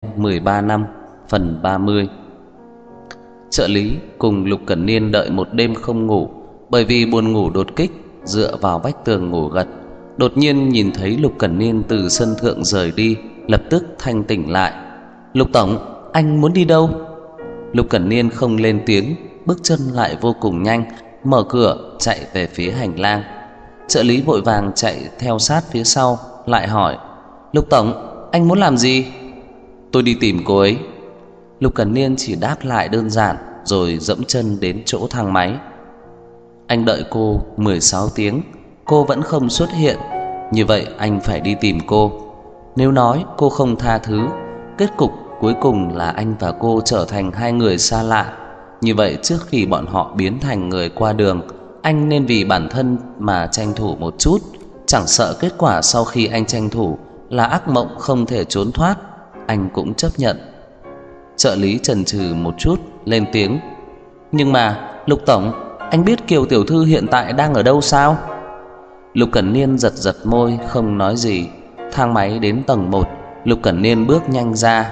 13 năm phần 30. Trợ lý cùng Lục Cẩn Niên đợi một đêm không ngủ, bởi vì buồn ngủ đột kích, dựa vào vách tường ngủ gật. Đột nhiên nhìn thấy Lục Cẩn Niên từ sân thượng rời đi, lập tức thanh tỉnh lại. "Lục tổng, anh muốn đi đâu?" Lục Cẩn Niên không lên tiếng, bước chân lại vô cùng nhanh, mở cửa chạy về phía hành lang. Trợ lý vội vàng chạy theo sát phía sau, lại hỏi: "Lục tổng, anh muốn làm gì?" "Tôi đi tìm cô ấy." Lục Cẩn Niên chỉ đáp lại đơn giản, rồi dẫm chân đến chỗ thang máy. Anh đợi cô 16 tiếng, cô vẫn không xuất hiện. Như vậy anh phải đi tìm cô. Nếu nói cô không tha thứ, kết cục cuối cùng là anh và cô trở thành hai người xa lạ. Như vậy trước khi bọn họ biến thành người qua đường, anh nên vì bản thân mà tranh thủ một chút. Chẳng sợ kết quả sau khi anh tranh thủ là ác mộng không thể trốn thoát, anh cũng chấp nhận. Trợ lý chần chừ một chút, lên tiếng: "Nhưng mà Lục tổng, anh biết Kiều tiểu thư hiện tại đang ở đâu sao?" Lục Cẩn Niên giật giật môi, không nói gì. Thang máy đến tầng 1, Lục Cẩn Niên bước nhanh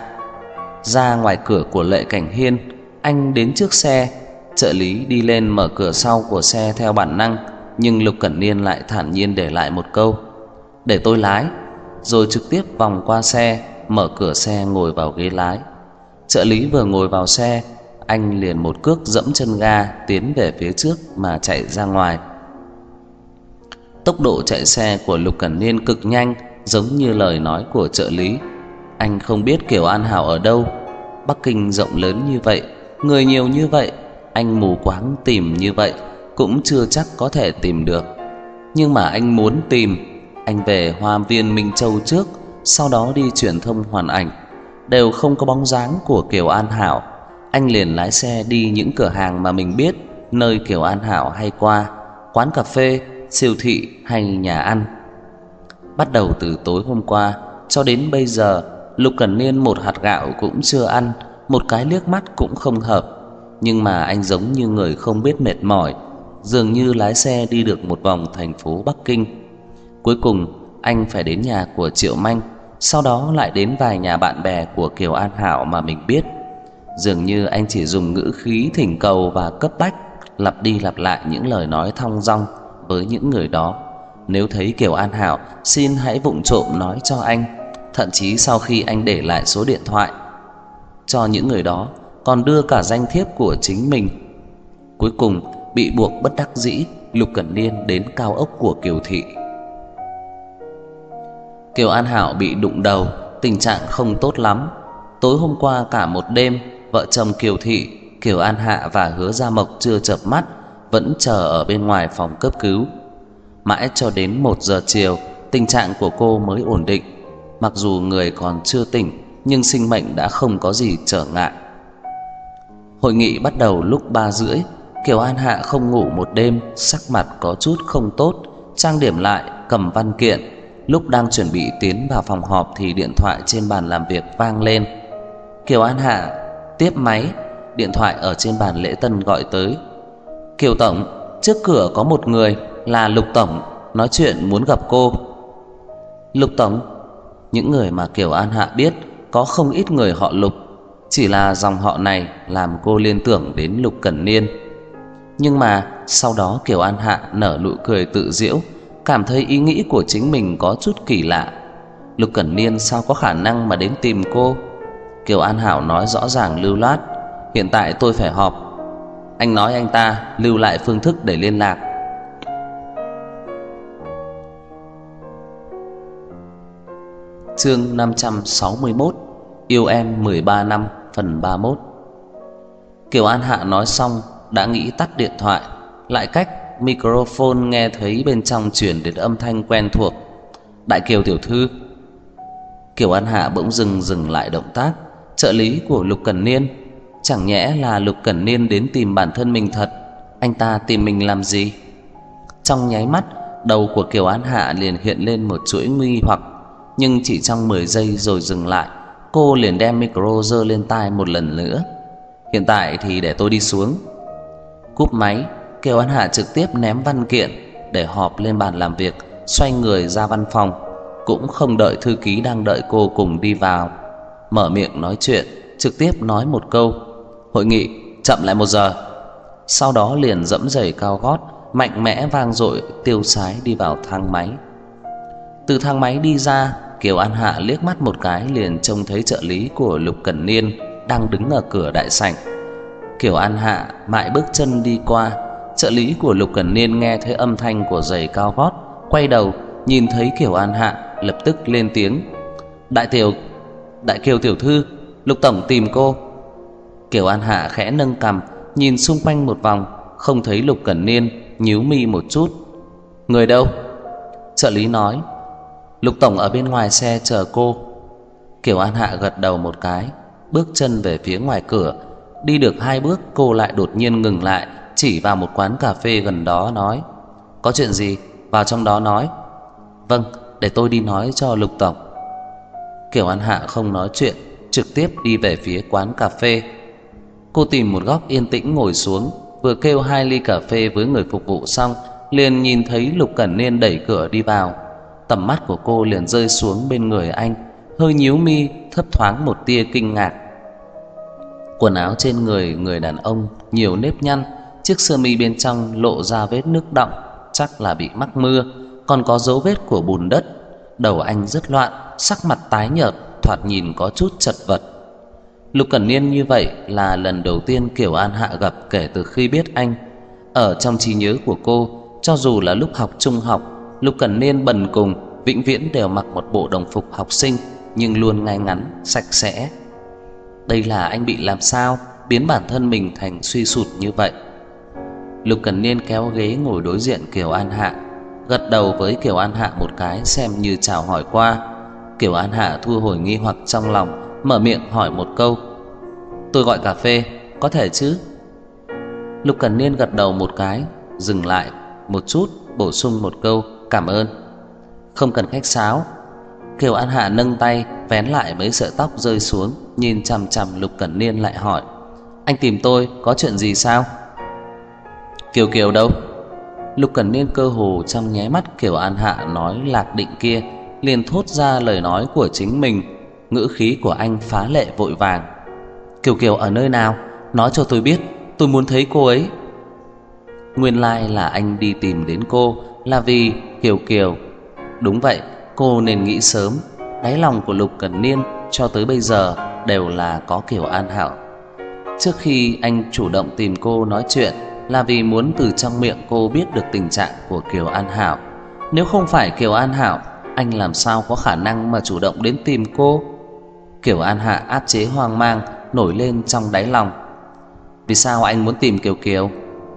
ra ngoài cửa của Lệ Cảnh Hiên. Anh đến trước xe, trợ lý đi lên mở cửa sau của xe theo bản năng, nhưng Lục Cẩn Niên lại thản nhiên để lại một câu: "Để tôi lái." Rồi trực tiếp vòng qua xe, mở cửa xe ngồi vào ghế lái. Trợ lý vừa ngồi vào xe, anh liền một cước dẫm chân ga tiến về phía trước mà chạy ra ngoài. Tốc độ chạy xe của Lục Cẩn Niên cực nhanh, giống như lời nói của trợ lý. Anh không biết Kiều An Hảo ở đâu. Bắc Kinh rộng lớn như vậy, người nhiều như vậy, anh mù quáng tìm như vậy cũng chưa chắc có thể tìm được. Nhưng mà anh muốn tìm. Anh về Hoa viên Minh Châu trước, sau đó đi truyền thông Hoàn Ảnh, đều không có bóng dáng của Kiều An Hảo. Anh liền lái xe đi những cửa hàng mà mình biết, nơi Kiều An Hảo hay qua: quán cà phê, siêu thị hay nhà ăn. Bắt đầu từ tối hôm qua cho đến bây giờ, Lục Cẩn Niên một hạt gạo cũng chưa ăn, một cái liếc mắt cũng không hợp. Nhưng mà anh giống như người không biết mệt mỏi, dường như lái xe đi được một vòng thành phố Bắc Kinh. Cuối cùng anh phải đến nhà của Triệu Manh, sau đó lại đến vài nhà bạn bè của Kiều An Hảo mà mình biết. Dường như anh chỉ dùng ngữ khí thỉnh cầu và cấp bách, lặp đi lặp lại những lời nói thong dong với những người đó. Nếu thấy Kiều An Hảo, xin hãy vụng trộm nói cho anh. Thậm chí sau khi anh để lại số điện thoại cho những người đó, còn đưa cả danh thiếp của chính mình. Cuối cùng bị buộc bất đắc dĩ, Lục Cẩn Niên đến cao ốc của Kiều thị. Kiều An Hảo bị đụng đầu, tình trạng không tốt lắm. Tối hôm qua cả một đêm, vợ chồng Kiều thị, Kiều An Hạ và Hứa Gia Mộc chưa chợp mắt, vẫn chờ ở bên ngoài phòng cấp cứu. Mãi cho đến 1 giờ chiều, tình trạng của cô mới ổn định. Mặc dù người còn chưa tỉnh, nhưng sinh mệnh đã không có gì trở ngại. Hội nghị bắt đầu lúc 3:30. Kiều An Hạ không ngủ một đêm, sắc mặt có chút không tốt, trang điểm lại, cầm văn kiện. Lúc đang chuẩn bị tiến vào phòng họp thì điện thoại trên bàn làm việc vang lên. Kiều An Hạ tiếp máy, điện thoại ở trên bàn lễ tân gọi tới: "Kiều tổng, trước cửa có một người, là Lục tổng, nói chuyện muốn gặp cô." "Lục tổng?" Những người mà Kiều An Hạ biết có không ít người họ Lục, chỉ là dòng họ này làm cô liên tưởng đến Lục Cẩn Niên. Nhưng mà sau đó Kiều An Hạ nở nụ cười tự giễu, cảm thấy ý nghĩ của chính mình có chút kỳ lạ. Lục Cẩn Niên sao có khả năng mà đến tìm cô? Kiều An Hảo nói rõ ràng lưu loát: "Hiện tại tôi phải họp." Anh nói anh ta lưu lại phương thức để liên lạc. Chương 561: Yêu em 13 năm phần 31. Kiều An Hạ nói xong đã nghĩ tắt điện thoại, lại cách microphone nghe thấy bên trong truyền đến âm thanh quen thuộc: "Đại Kiều tiểu thư." Kiều An Hạ bỗng dừng lại động tác. Trợ lý của Lục Cẩn Niên? Chẳng nhẽ là Lục Cẩn Niên đến tìm bản thân mình thật? Anh ta tìm mình làm gì? Trong nháy mắt, đầu của Kiều An Hạ liền hiện lên một chuỗi nghi hoặc, nhưng chỉ trong 10 giây rồi dừng lại. Cô liền đem micro giơ lên tai một lần nữa: "Hiện tại thì để tôi đi xuống." Cúp máy, Kiều An Hạ trực tiếp ném văn kiện để họp lên bàn làm việc, xoay người ra văn phòng, cũng không đợi thư ký đang đợi cô cùng đi vào. mở miệng nói chuyện, trực tiếp nói một câu: "Hội nghị chậm lại 1 giờ." Sau đó liền dẫm giày cao gót mạnh mẽ vang dội tiêu sái đi vào thang máy. Từ thang máy đi ra, Kiều An Hạ liếc mắt một cái liền trông thấy trợ lý của Lục Cẩn Niên đang đứng ở cửa đại sảnh. Kiều An Hạ mại bước chân đi qua, trợ lý của Lục Cẩn Niên nghe thấy âm thanh của giày cao gót, quay đầu nhìn thấy Kiều An Hạ, lập tức lên tiếng: Đại Kiều tiểu thư, Lục tổng tìm cô." Kiều An Hạ khẽ nâng cằm, nhìn xung quanh một vòng, không thấy Lục Cẩn Niên, nhíu mi một chút. "Người đâu?" Trợ lý nói: "Lục tổng ở bên ngoài xe chờ cô." Kiều An Hạ gật đầu một cái, bước chân về phía ngoài cửa. Đi được 2 bước, cô lại đột nhiên ngừng lại, chỉ vào một quán cà phê gần đó nói: "Có chuyện gì, vào trong đó nói." "Vâng, để tôi đi nói cho Lục tổng." Kiều An Hạ không nói chuyện, trực tiếp đi về phía quán cà phê. Cô tìm một góc yên tĩnh ngồi xuống, vừa kêu 2 ly cà phê với người phục vụ xong, liền nhìn thấy Lục Cẩn Niên đẩy cửa đi vào. Tầm mắt của cô liền rơi xuống bên người anh, hơi nhíu mi, thấp thoáng một tia kinh ngạc. Quần áo trên người đàn ông nhiều nếp nhăn, chiếc sơ mi bên trong lộ ra vết nước đọng, chắc là bị mắc mưa, còn có dấu vết của bùn đất. Đầu anh rất loạn, sắc mặt tái nhợt, thoạt nhìn có chút chật vật. Lục Cẩn Niên như vậy là lần đầu tiên Kiều An Hạ gặp kể từ khi biết anh. Ở trong trí nhớ của cô, cho dù là lúc học trung học, Lục Cẩn Niên bần cùng vĩnh viễn đều mặc một bộ đồng phục học sinh, nhưng luôn ngay ngắn, sạch sẽ. Đây là anh bị làm sao biến bản thân mình thành suy sụt như vậy? Lục Cẩn Niên kéo ghế ngồi đối diện Kiều An Hạ, gật đầu với Kiều An Hạ một cái xem như chào hỏi qua. Kiều An Hạ thu hồi nghi hoặc trong lòng, mở miệng hỏi một câu: "Tôi gọi cà phê, có thể chứ?" Lục Cẩn Niên gật đầu một cái, dừng lại một chút, bổ sung một câu: "Cảm ơn." "Không cần khách sáo." Kiều An Hạ nâng tay vén lại mấy sợi tóc rơi xuống, nhìn chằm chằm Lục Cẩn Niên lại hỏi: "Anh tìm tôi có chuyện gì sao?" "Kiều Kiều đâu?" Lục Cẩn Niên cơ hồ trong nháy mắt Kiều An Hạ nói lạc định kia, liền thốt ra lời nói của chính mình. Ngữ khí của anh phá lệ vội vàng: "Kiều Kiều ở nơi nào? Nói cho tôi biết, tôi muốn thấy cô ấy." Nguyên lai là anh đi tìm đến cô là vì Kiều Kiều. Đúng vậy, cô nên nghĩ sớm. Đáy lòng của Lục Cẩn Niên cho tới bây giờ đều là có Kiều An Hảo. Trước khi anh chủ động tìm cô nói chuyện là vì muốn từ trong miệng cô biết được tình trạng của Kiều An Hảo. Nếu không phải Kiều An Hảo, anh làm sao có khả năng mà chủ động đến tìm cô? Kiều An Hạ áp chế hoang mang nổi lên trong đáy lòng. Vì sao anh muốn tìm Kiều Kiều?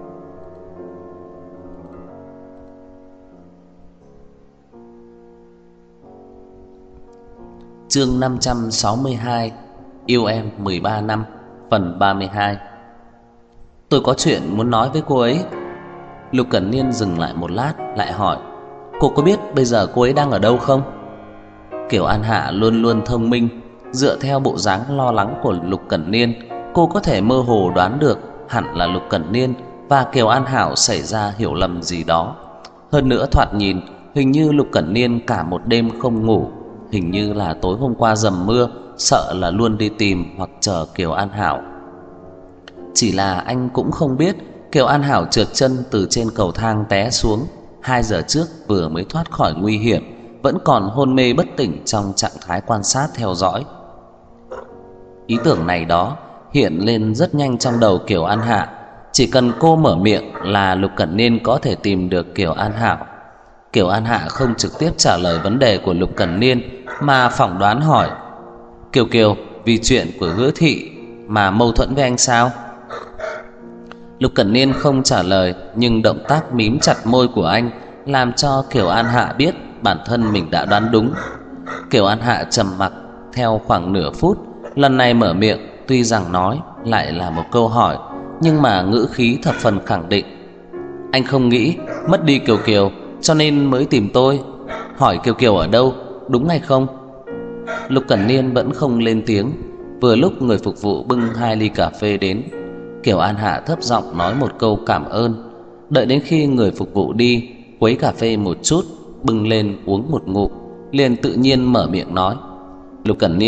Chương 562: Yêu em 13 năm, phần 32. Tôi có chuyện muốn nói với cô ấy. Lục Cẩn Niên dừng lại một lát lại hỏi: "Cô có biết bây giờ cô ấy đang ở đâu không?" Kiều An Hạ luôn luôn thông minh, dựa theo bộ dáng lo lắng của Lục Cẩn Niên, cô có thể mơ hồ đoán được hẳn là Lục Cẩn Niên và Kiều An Hảo xảy ra hiểu lầm gì đó. Hơn nữa thoạt nhìn hình như Lục Cẩn Niên cả một đêm không ngủ, hình như là tối hôm qua dầm mưa, sợ là luôn đi tìm hoặc chờ Kiều An Hảo. Chỉ là anh cũng không biết Kiều An Hảo trượt chân từ trên cầu thang té xuống 2 giờ trước vừa mới thoát khỏi nguy hiểm, vẫn còn hôn mê bất tỉnh trong trạng thái quan sát theo dõi. Ý tưởng này đó hiện lên rất nhanh trong đầu Kiều An Hạ. Chỉ cần cô mở miệng là Lục Cẩn Niên có thể tìm được Kiều An Hảo. Kiều An Hạ không trực tiếp trả lời vấn đề của Lục Cẩn Niên mà phỏng đoán hỏi: "Kiều Kiều vì chuyện của Hứa thị mà mâu thuẫn với anh sao?" Lục Cẩn Niên không trả lời, nhưng động tác mím chặt môi của anh làm cho Kiều An Hạ biết bản thân mình đã đoán đúng. Kiều An Hạ trầm mặc theo khoảng nửa phút, lần này mở miệng, tuy rằng nói lại là một câu hỏi, nhưng mà ngữ khí thập phần khẳng định: "Anh không nghĩ mất đi Kiều Kiều cho nên mới tìm tôi. Hỏi Kiều Kiều ở đâu, đúng hay không?" Lục Cẩn Niên vẫn không lên tiếng. Vừa lúc người phục vụ bưng 2 ly cà phê đến, Kiều An Hạ thấp giọng nói một câu cảm ơn. Đợi đến khi người phục vụ đi, quấy cà phê một chút, bưng lên uống một ngụm, liền tự nhiên mở miệng nói: "Lục Cẩn Niên,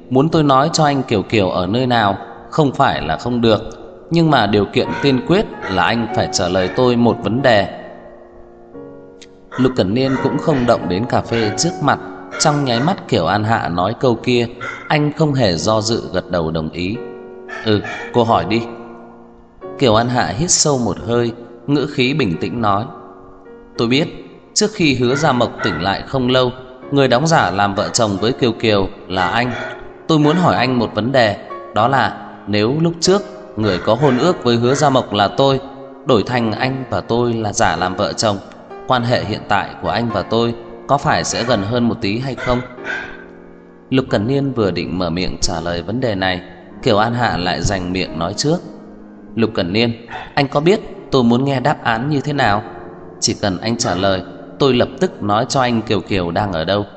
muốn tôi nói cho anh Kiều Kiều ở nơi nào không phải là không được, nhưng mà điều kiện tiên quyết là anh phải trả lời tôi một vấn đề. Lục Cẩn Niên cũng không động đến cà phê trước mặt. Trong nháy mắt Kiều An Hạ nói câu kia, anh không hề do dự gật đầu đồng ý. Cô hỏi đi. Kiều An Hạ hít sâu một hơi, ngữ khí bình tĩnh nói: Tôi biết trước khi Hứa Gia Mộc tỉnh lại không lâu, người đóng giả làm vợ chồng với Kiều Kiều là anh. Tôi muốn hỏi anh một vấn đề, đó là nếu lúc trước người có hôn ước với Hứa Gia Mộc là tôi, đổi thành anh và tôi là giả làm vợ chồng, quan hệ hiện tại của anh và tôi có phải sẽ gần hơn một tí hay không? Lục Cẩn Niên vừa định mở miệng trả lời vấn đề này, Kiều An Hạ lại giành miệng nói trước: Lục Cẩn Niên, anh có biết tôi muốn nghe đáp án như thế nào? Chỉ cần anh trả lời, tôi lập tức nói cho anh Kiều Kiều đang ở đâu.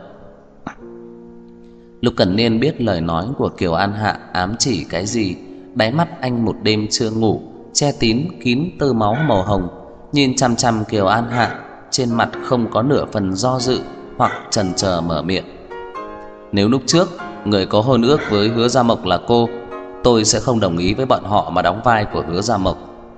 Lục Cẩn Niên biết lời nói của Kiều An Hạ ám chỉ cái gì. Đáy mắt anh một đêm chưa ngủ, che kín tơ máu màu hồng, nhìn chằm chằm Kiều An Hạ, trên mặt không có nửa phần do dự hoặc chần chờ mở miệng: Nếu lúc trước người có hôn ước với Hứa Gia Mộc là cô, tôi sẽ không đồng ý với bọn họ mà đóng vai của Hứa Gia Mộc.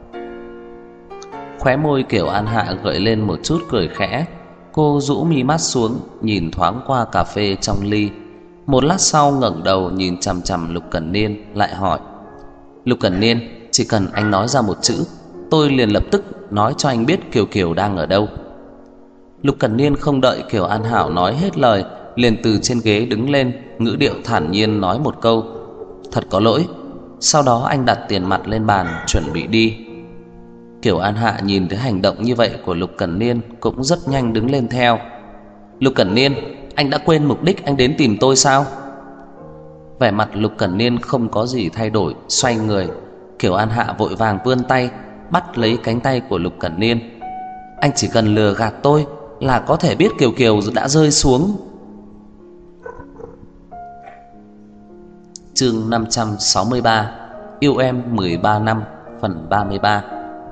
Khóe môi Kiều An Hạ gợi lên một chút cười khẽ. Cô rũ mi mắt xuống, nhìn thoáng qua cà phê trong ly. Một lát sau ngẩng đầu nhìn chằm chằm Lục Cẩn Niên, lại hỏi: Lục Cẩn Niên, chỉ cần anh nói ra một chữ, tôi liền lập tức nói cho anh biết Kiều Kiều đang ở đâu. Lục Cẩn Niên không đợi Kiều An Hảo nói hết lời, liền từ trên ghế đứng lên, ngữ điệu thản nhiên nói một câu: Thật có lỗi. Sau đó anh đặt tiền mặt lên bàn, chuẩn bị đi. Kiều An Hạ nhìn thấy hành động như vậy của Lục Cẩn Niên cũng rất nhanh đứng lên theo. Lục Cẩn Niên, anh đã quên mục đích anh đến tìm tôi sao? Vẻ mặt Lục Cẩn Niên không có gì thay đổi, xoay người. Kiều An Hạ vội vàng vươn tay bắt lấy cánh tay của Lục Cẩn Niên. Anh chỉ cần lừa gạt tôi là có thể biết Kiều Kiều đã rơi xuống. Chương 563: Yêu em 13 năm, phần 33.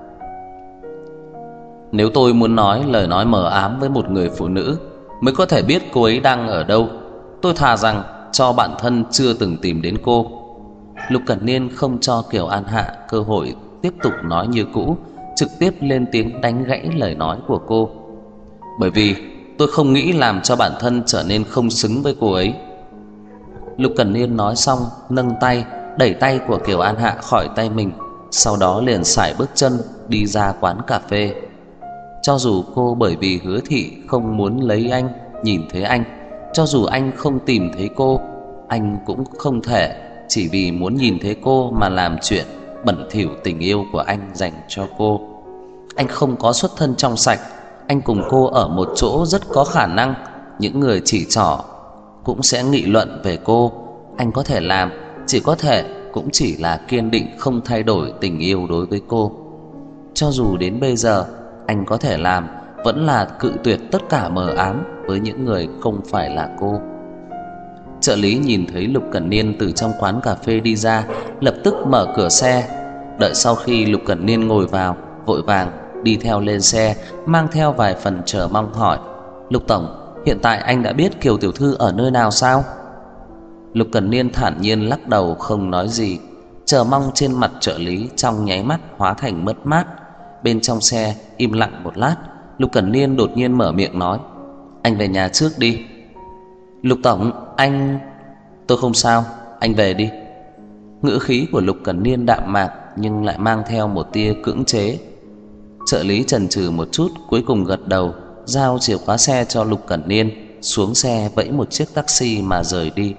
Nếu tôi muốn nói lời nói mờ ám với một người phụ nữ mới có thể biết cô ấy đang ở đâu, tôi thà rằng cho bản thân chưa từng tìm đến cô. Lục Cẩn Niên không cho Kiều An Hạ cơ hội tiếp tục nói như cũ, trực tiếp lên tiếng đánh gãy lời nói của cô. Bởi vì tôi không nghĩ làm cho bản thân trở nên không xứng với cô ấy. Lục Cẩn Niên nói xong, nâng tay đẩy tay của Kiều An Hạ khỏi tay mình, sau đó liền sải bước chân đi ra quán cà phê. Cho dù cô bởi vì Hứa Thị không muốn lấy anh nhìn thấy anh, cho dù anh không tìm thấy cô, anh cũng không thể chỉ vì muốn nhìn thấy cô mà làm chuyện bẩn thỉu tình yêu của anh dành cho cô. Anh không có xuất thân trong sạch, anh cùng cô ở một chỗ rất có khả năng những người chỉ trỏ cũng sẽ nghị luận về cô. Anh có thể làm, chỉ có thể cũng chỉ là kiên định không thay đổi tình yêu đối với cô. Cho dù đến bây giờ anh có thể làm vẫn là cự tuyệt tất cả mờ ám với những người không phải là cô. Trợ lý nhìn thấy Lục Cẩn Niên từ trong quán cà phê đi ra, lập tức mở cửa xe. Đợi sau khi Lục Cẩn Niên ngồi vào, vội vàng đi theo lên xe, mang theo vài phần chờ mong hỏi: Lục tổng, hiện tại anh đã biết Kiều tiểu thư ở nơi nào sao? Lục Cẩn Niên thản nhiên lắc đầu không nói gì. Chờ mong trên mặt trợ lý trong nháy mắt hóa thành mất mát. Bên trong xe im lặng một lát, Lục Cẩn Niên đột nhiên mở miệng nói: Anh về nhà trước đi. Lục tổng, anh... Tôi không sao, anh về đi. Ngữ khí của Lục Cẩn Niên đạm mạc nhưng lại mang theo một tia cưỡng chế. Trợ lý chần chừ một chút, cuối cùng gật đầu, giao chìa khóa xe cho Lục Cẩn Niên, xuống xe vẫy một chiếc taxi mà rời đi.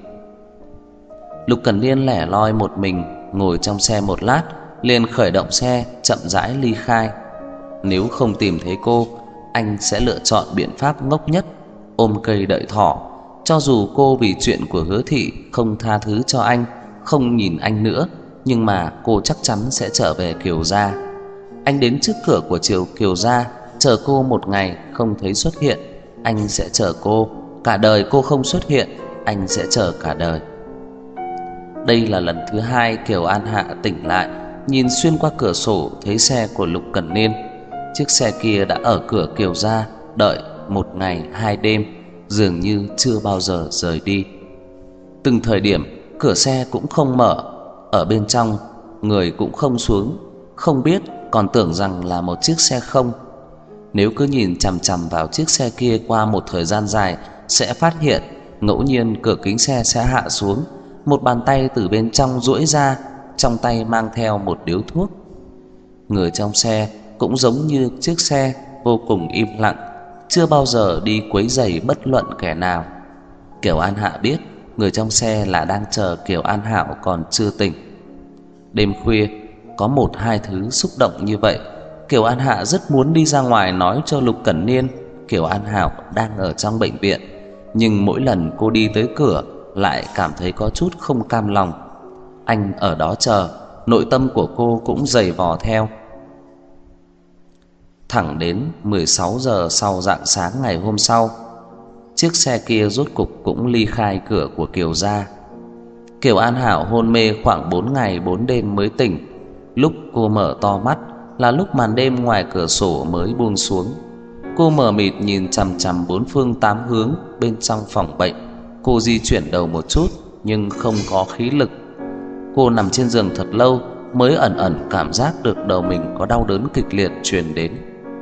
Lục Cẩn Niên lẻ loi một mình ngồi trong xe một lát, liền khởi động xe chậm rãi ly khai. Nếu không tìm thấy cô, anh sẽ lựa chọn biện pháp ngốc nhất, ôm cây đợi thỏ. Cho dù cô vì chuyện của Hứa Thị không tha thứ cho anh, không nhìn anh nữa, nhưng mà cô chắc chắn sẽ trở về Kiều gia. Anh đến trước cửa của Kiều gia, chờ cô một ngày không thấy xuất hiện, anh sẽ chờ cô. Cả đời cô không xuất hiện, anh sẽ chờ cả đời. Đây là lần thứ hai Kiều An Hạ tỉnh lại, nhìn xuyên qua cửa sổ thấy xe của Lục Cẩn Niên. Chiếc xe kia đã ở cửa Kiều gia đợi một ngày hai đêm, dường như chưa bao giờ rời đi. Từng thời điểm cửa xe cũng không mở. Ở bên trong, người cũng không xuống. Không biết, còn tưởng rằng là một chiếc xe không. Nếu cứ nhìn chằm chằm vào chiếc xe kia qua một thời gian dài, sẽ phát hiện ngẫu nhiên cửa kính xe sẽ hạ xuống, một bàn tay từ bên trong duỗi ra, trong tay mang theo một điếu thuốc. Người trong xe cũng giống như chiếc xe, vô cùng im lặng, chưa bao giờ đi quấy rầy bất luận kẻ nào. Kiều An Hạ biết người trong xe là đang chờ Kiều An Hảo còn chưa tỉnh. Đêm khuya có một hai thứ xúc động như vậy. Kiều An Hạ rất muốn đi ra ngoài nói cho Lục Cẩn Niên Kiều An Hảo đang ở trong bệnh viện, nhưng mỗi lần cô đi tới cửa lại cảm thấy có chút không cam lòng. Anh ở đó chờ, nội tâm của cô cũng dày vò theo. Thẳng đến 16 giờ sau rạng sáng ngày hôm sau, chiếc xe kia rốt cục cũng ly khai cửa của Kiều gia. Kiều An Hảo hôn mê khoảng 4 ngày 4 đêm mới tỉnh. Lúc cô mở to mắt là lúc màn đêm ngoài cửa sổ mới buông xuống. Cô mờ mịt nhìn chằm chằm bốn phương tám hướng bên trong phòng bệnh. Cô di chuyển đầu một chút nhưng không có khí lực. Cô nằm trên giường thật lâu mới ẩn ẩn cảm giác được đầu mình có đau đớn kịch liệt truyền đến.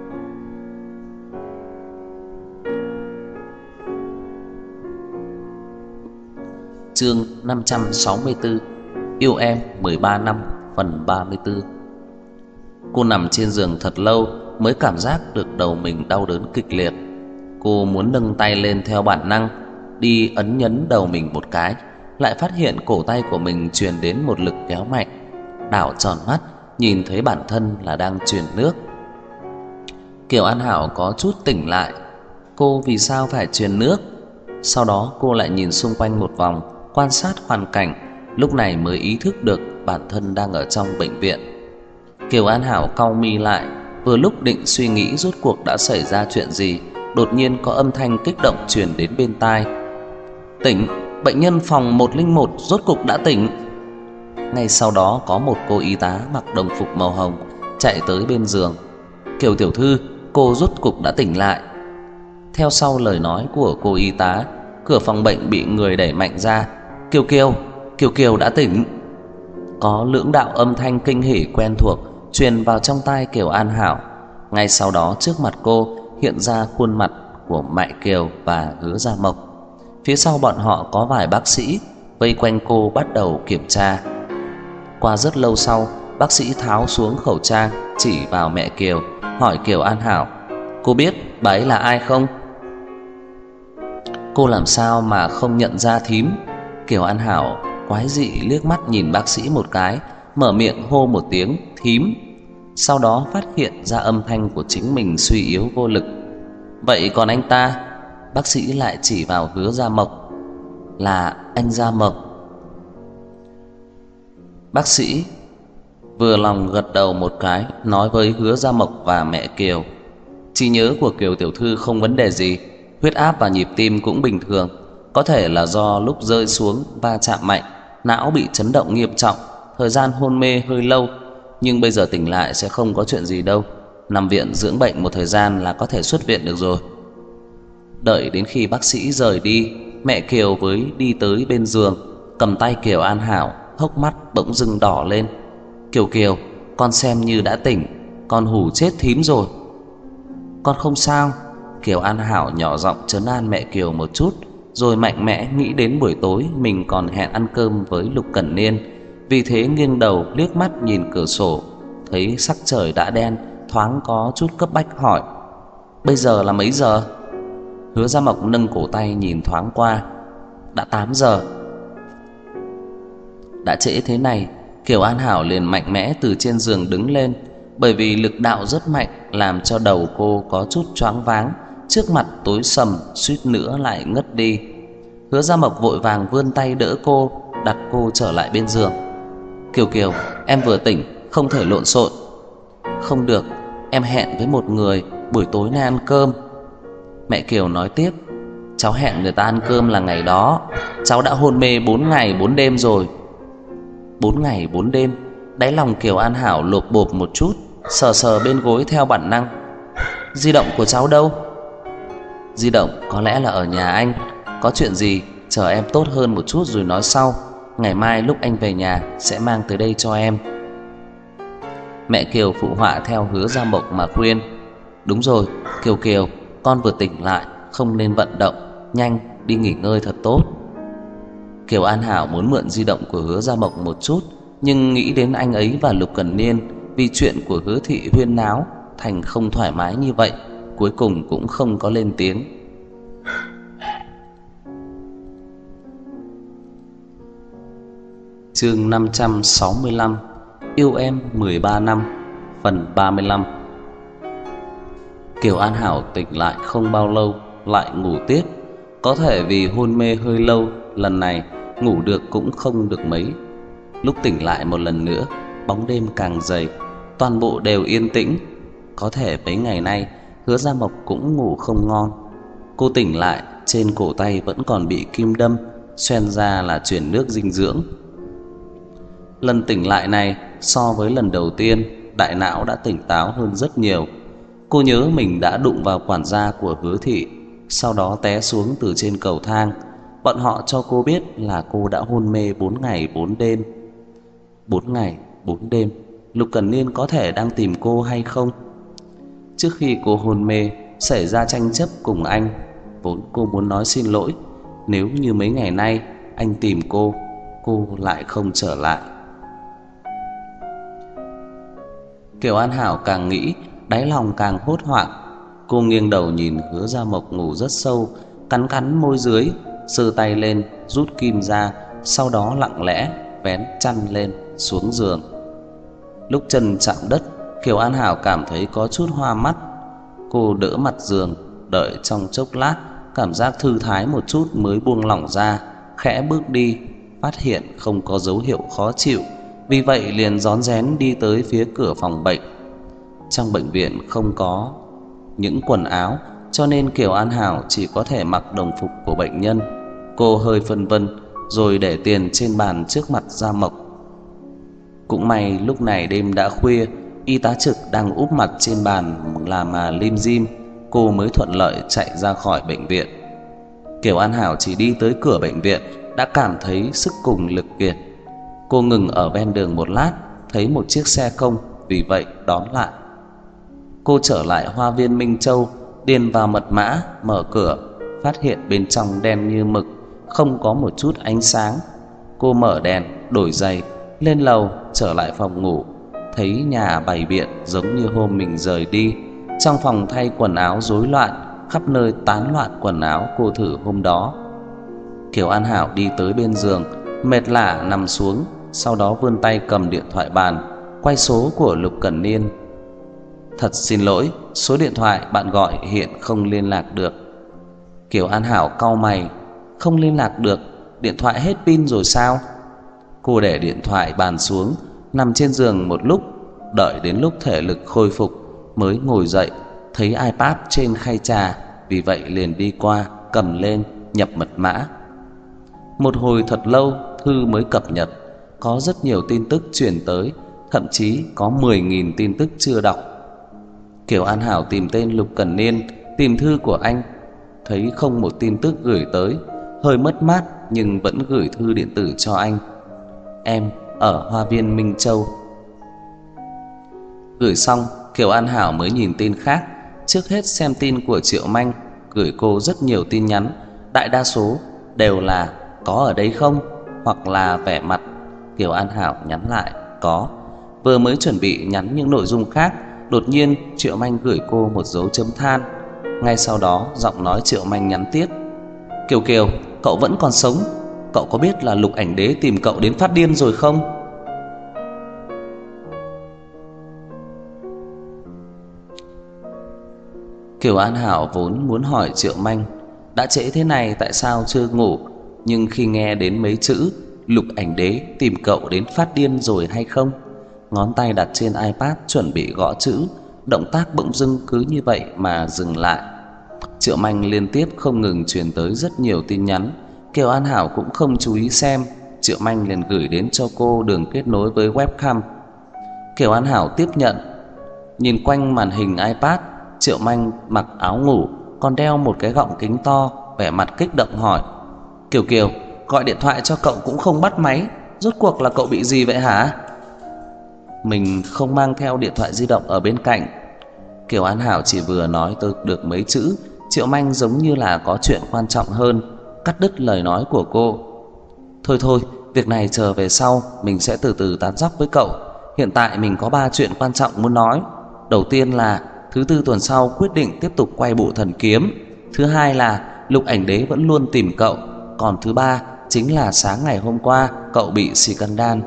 Chương 564 Yêu em 13 năm phần 34. Cô nằm trên giường thật lâu mới cảm giác được đầu mình đau đớn kịch liệt. Cô muốn nâng tay lên theo bản năng, đi ấn nhấn đầu mình một cái, lại phát hiện cổ tay của mình truyền đến một lực kéo mạnh. Đảo tròn mắt, nhìn thấy bản thân là đang truyền nước. Kiều An Hảo có chút tỉnh lại. Cô vì sao phải truyền nước? Sau đó cô lại nhìn xung quanh một vòng, quan sát hoàn cảnh, lúc này mới ý thức được bản thân đang ở trong bệnh viện. Kiều An Hảo cau mi lại, vừa lúc định suy nghĩ rốt cuộc đã xảy ra chuyện gì, đột nhiên có âm thanh kích động truyền đến bên tai. Tỉnh, bệnh nhân phòng 101 rốt cục đã tỉnh. Ngay sau đó có một cô y tá mặc đồng phục màu hồng chạy tới bên giường. Kiều tiểu thư, cô rốt cục đã tỉnh lại. Theo sau lời nói của cô y tá, cửa phòng bệnh bị người đẩy mạnh ra. Kiều Kiều đã tỉnh. Có lưỡng đạo âm thanh kinh hỉ quen thuộc truyền vào trong tai Kiều An Hảo. Ngay sau đó trước mặt cô hiện ra khuôn mặt của Mại Kiều và Hứa Gia Mộc. Phía sau bọn họ có vài bác sĩ vây quanh cô bắt đầu kiểm tra. Qua rất lâu sau, bác sĩ tháo xuống khẩu trang chỉ vào mẹ Kiều, hỏi Kiều An Hảo: "Cô biết bà ấy là ai không?" Cô làm sao mà không nhận ra thím? Kiều An Hảo quái dị liếc mắt nhìn bác sĩ một cái, mở miệng hô một tiếng thím. Sau đó phát hiện ra âm thanh của chính mình suy yếu vô lực. "Vậy còn anh ta?" Bác sĩ lại chỉ vào Hứa Gia Mộc. "Là anh Gia Mộc." Bác sĩ vừa lòng gật đầu một cái, nói với Hứa Gia Mộc và mẹ Kiều: "Trí nhớ của Kiều tiểu thư không vấn đề gì, huyết áp và nhịp tim cũng bình thường, có thể là do lúc rơi xuống va chạm mạnh, não bị chấn động nghiêm trọng, thời gian hôn mê hơi lâu, nhưng bây giờ tỉnh lại sẽ không có chuyện gì đâu. Nằm viện dưỡng bệnh một thời gian là có thể xuất viện được rồi." Đợi đến khi bác sĩ rời đi, mẹ Kiều mới đi tới bên giường, cầm tay Kiều An Hảo, hốc mắt bỗng dưng đỏ lên. Kiều, con xem như đã tỉnh, con hù chết thím rồi." "Con không sao." Kiều An Hảo nhỏ giọng trấn an mẹ Kiều một chút, rồi mạnh mẽ nghĩ đến buổi tối mình còn hẹn ăn cơm với Lục Cẩn Niên. Vì thế nghiêng đầu liếc mắt nhìn cửa sổ, thấy sắc trời đã đen, thoáng có chút cấp bách hỏi: "Bây giờ là mấy giờ?" Hứa Gia Mộc nâng cổ tay nhìn thoáng qua: "Đã 8 giờ." Đã trễ thế này, Kiều An Hảo liền mạnh mẽ từ trên giường đứng lên, bởi vì lực đạo rất mạnh làm cho đầu cô có chút choáng váng, trước mặt tối sầm, suýt nữa lại ngất đi. Hứa Gia Mộc vội vàng vươn tay đỡ cô, đặt cô trở lại bên giường. Kiều, em vừa tỉnh, không thể lộn xộn." "Không được, em hẹn với một người buổi tối nay ăn cơm." Mẹ Kiều nói tiếp: "Cháu hẹn người ta ăn cơm là ngày đó, cháu đã hôn mê 4 ngày 4 đêm rồi." 4 ngày 4 đêm. Đáy lòng Kiều An Hảo lộp bộp một chút, sờ sờ bên gối theo bản năng. "Di động của cháu đâu?" "Di động có lẽ là ở nhà anh. Có chuyện gì chờ em tốt hơn một chút rồi nói sau. Ngày mai lúc anh về nhà sẽ mang tới đây cho em. Mẹ Kiều phụ họa theo Hứa Gia Mộc mà khuyên. Đúng rồi, Kiều Kiều, con vừa tỉnh lại, không nên vận động, nhanh đi nghỉ ngơi thật tốt. Kiều An Hảo muốn mượn di động của Hứa Gia Mộc một chút, nhưng nghĩ đến anh ấy và Lục Cẩn Niên vì chuyện của Hứa thị huyên náo thành không thoải mái như vậy, cuối cùng cũng không có lên tiếng. Chương 565: Yêu em 13 năm, phần 35. Kiều An Hảo tỉnh lại không bao lâu lại ngủ tiếp. Có thể vì hôn mê hơi lâu, lần này ngủ được cũng không được mấy. Lúc tỉnh lại một lần nữa, bóng đêm càng dày, toàn bộ đều yên tĩnh. Có thể mấy ngày nay Hứa Gia Mộc cũng ngủ không ngon. Cô tỉnh lại, trên cổ tay vẫn còn bị kim đâm, xem ra là truyền nước dinh dưỡng. Lần tỉnh lại này so với lần đầu tiên, đại não đã tỉnh táo hơn rất nhiều. Cô nhớ mình đã đụng vào quản gia của Hứa thị, sau đó té xuống từ trên cầu thang. Bọn họ cho cô biết là cô đã hôn mê 4 ngày 4 đêm. 4 ngày 4 đêm, Lục Cẩn Niên có thể đang tìm cô hay không? Trước khi cô hôn mê xảy ra tranh chấp cùng anh, vốn cô muốn nói xin lỗi. Nếu như mấy ngày nay anh tìm cô lại không trở lại. Kiều An Hảo càng nghĩ, đáy lòng càng hốt hoảng. Cô nghiêng đầu nhìn Hứa Gia Mộc ngủ rất sâu, cắn cắn môi dưới, giơ tay lên rút kim ra, sau đó lặng lẽ vén chăn lên xuống giường. Lúc chân chạm đất, Kiều An Hảo cảm thấy có chút hoa mắt. Cô đỡ mặt giường, đợi trong chốc lát, cảm giác thư thái một chút mới buông lỏng ra, khẽ bước đi, phát hiện không có dấu hiệu khó chịu, vì vậy liền rón rén đi tới phía cửa phòng bệnh. Trong bệnh viện không có những quần áo, cho nên Kiều An Hảo chỉ có thể mặc đồng phục của bệnh nhân. Cô hơi phân vân rồi để tiền trên bàn trước mặt Gia Mộc. Cũng may lúc này đêm đã khuya, y tá trực đang úp mặt trên bàn làm lim dim, cô mới thuận lợi chạy ra khỏi bệnh viện. Kiều An Hảo chỉ đi tới cửa bệnh viện đã cảm thấy sức cùng lực kiệt. Cô ngừng ở ven đường một lát, thấy một chiếc xe công, vì vậy đón lại. Cô trở lại Hoa viên Minh Châu, điền vào mật mã, mở cửa, phát hiện bên trong đen như mực, không có một chút ánh sáng. Cô mở đèn, đổi giày, lên lầu, trở lại phòng ngủ, thấy nhà bày biện giống như hôm mình rời đi. Trong phòng thay quần áo rối loạn, khắp nơi tán loạn quần áo cô thử hôm đó. Kiều An Hảo đi tới bên giường, mệt lả nằm xuống, sau đó vươn tay cầm điện thoại bàn, quay số của Lục Cẩn Niên. Thật xin lỗi, số điện thoại bạn gọi hiện không liên lạc được. Kiều An Hảo cau mày, không liên lạc được, điện thoại hết pin rồi sao? Cô để điện thoại bàn xuống, nằm trên giường một lúc, đợi đến lúc thể lực khôi phục mới ngồi dậy, thấy iPad trên khay trà, vì vậy liền đi qua, cầm lên, nhập mật mã. Một hồi thật lâu, thư mới cập nhật, có rất nhiều tin tức truyền tới, thậm chí có 10.000 tin tức chưa đọc. Kiều An Hảo tìm tên Lục Cẩn Niên, tìm thư của anh, thấy không một tin tức gửi tới, hơi mất mát nhưng vẫn gửi thư điện tử cho anh. Em ở Hoa viên Minh Châu. Gửi xong, Kiều An Hảo mới nhìn tin khác. Trước hết xem tin của Triệu Manh, gửi cô rất nhiều tin nhắn, đại đa số đều là có ở đây không, hoặc là vẻ mặt. Kiều An Hảo nhắn lại có. Vừa mới chuẩn bị nhắn những nội dung khác, đột nhiên Triệu Manh gửi cô một dấu chấm than. Ngay sau đó giọng nói Triệu Manh nhắn tiếp: Kiều Kiều, cậu vẫn còn sống. Cậu có biết là Lục Ảnh Đế tìm cậu đến phát điên rồi không? Kiều An Hảo vốn muốn hỏi Triệu Manh đã trễ thế này tại sao chưa ngủ, nhưng khi nghe đến mấy chữ Lục Ảnh Đế tìm cậu đến phát điên rồi hay không, ngón tay đặt trên iPad chuẩn bị gõ chữ, động tác bỗng dưng cứ như vậy mà dừng lại. Triệu Manh liên tiếp không ngừng truyền tới rất nhiều tin nhắn. Kiều An Hảo cũng không chú ý xem, Triệu Manh liền gửi đến cho cô đường kết nối với webcam. Kiều An Hảo tiếp nhận, nhìn quanh màn hình iPad, Triệu Manh mặc áo ngủ, còn đeo một cái gọng kính to, vẻ mặt kích động hỏi: Kiều Kiều, gọi điện thoại cho cậu cũng không bắt máy. Rốt cuộc là cậu bị gì vậy hả? Mình không mang theo điện thoại di động ở bên cạnh. Kiều An Hảo chỉ vừa nói được mấy chữ, Triệu Manh giống như là có chuyện quan trọng hơn, cắt đứt lời nói của cô. Thôi, việc này chờ về sau mình sẽ từ từ tán dóc với cậu. Hiện tại mình có 3 chuyện quan trọng muốn nói. Đầu tiên là thứ tư tuần sau quyết định tiếp tục quay bộ Thần Kiếm. Thứ hai là Lục Ảnh Đế vẫn luôn tìm cậu. Còn thứ ba chính là sáng ngày hôm qua cậu bị scandal.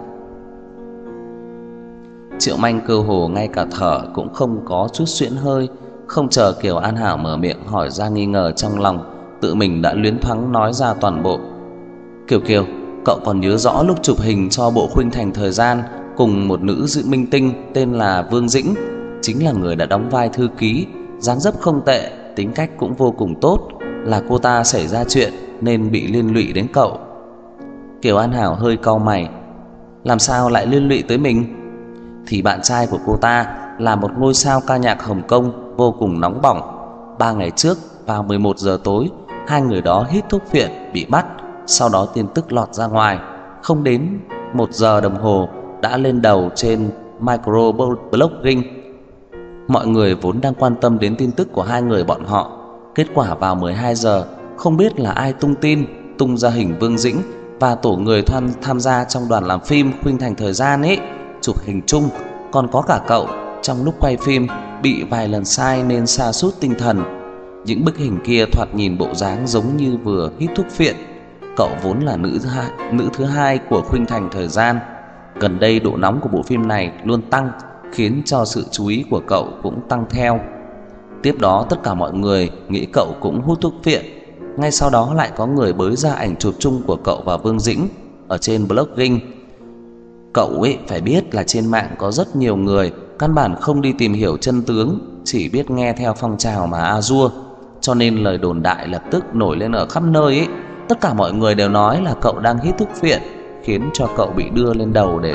Triệu Manh cơ hồ ngay cả thở cũng không có chút xuyễn hơi. Không chờ Kiều An Hảo mở miệng hỏi ra nghi ngờ trong lòng, tự mình đã luyến thoáng nói ra toàn bộ. Kiều, cậu còn nhớ rõ lúc chụp hình cho bộ Khuynh Thành Thời Gian cùng một nữ dự minh tinh tên là Vương Dĩnh, chính là người đã đóng vai thư ký, dáng dấp không tệ, tính cách cũng vô cùng tốt. Là cô ta xảy ra chuyện nên bị liên lụy đến cậu. Kiều An Hảo hơi cau mày. Làm sao lại liên lụy tới mình? Thì bạn trai của cô ta là một ngôi sao ca nhạc Hồng Kông vô cùng nóng bỏng. 3 ngày trước vào 11 giờ tối, hai người đó hít thuốc phiện bị bắt. Sau đó tin tức lọt ra ngoài, không đến 1 giờ đồng hồ đã lên đầu trên microblogging. Mọi người vốn đang quan tâm đến tin tức của hai người bọn họ. Kết quả vào 12 giờ, không biết là ai tung tin, tung ra hình Vương Dĩnh và tổ người tham gia trong đoàn làm phim Khuynh Thành Thời Gian ấy chụp hình chung, còn có cả cậu trong lúc quay phim bị vài lần sai nên sa sút tinh thần. Những bức hình kia thoạt nhìn bộ dáng giống như vừa hít thuốc phiện. Cậu vốn là nữ thứ hai của Khuynh Thành Thời Gian. Gần đây độ nóng của bộ phim này luôn tăng, khiến cho sự chú ý của cậu cũng tăng theo. Tiếp đó tất cả mọi người nghĩ cậu cũng hút thuốc phiện. Ngay sau đó lại có người bới ra ảnh chụp chung của cậu và Vương Dĩnh ở trên blogging. Cậu ấy phải biết là trên mạng có rất nhiều người căn bản không đi tìm hiểu chân tướng, chỉ biết nghe theo phong trào mà a dua, cho nên lời đồn đại lập tức nổi lên ở khắp nơi ấy. Tất cả mọi người đều nói là cậu đang hít thuốc phiện, khiến cho cậu bị đưa lên đầu để...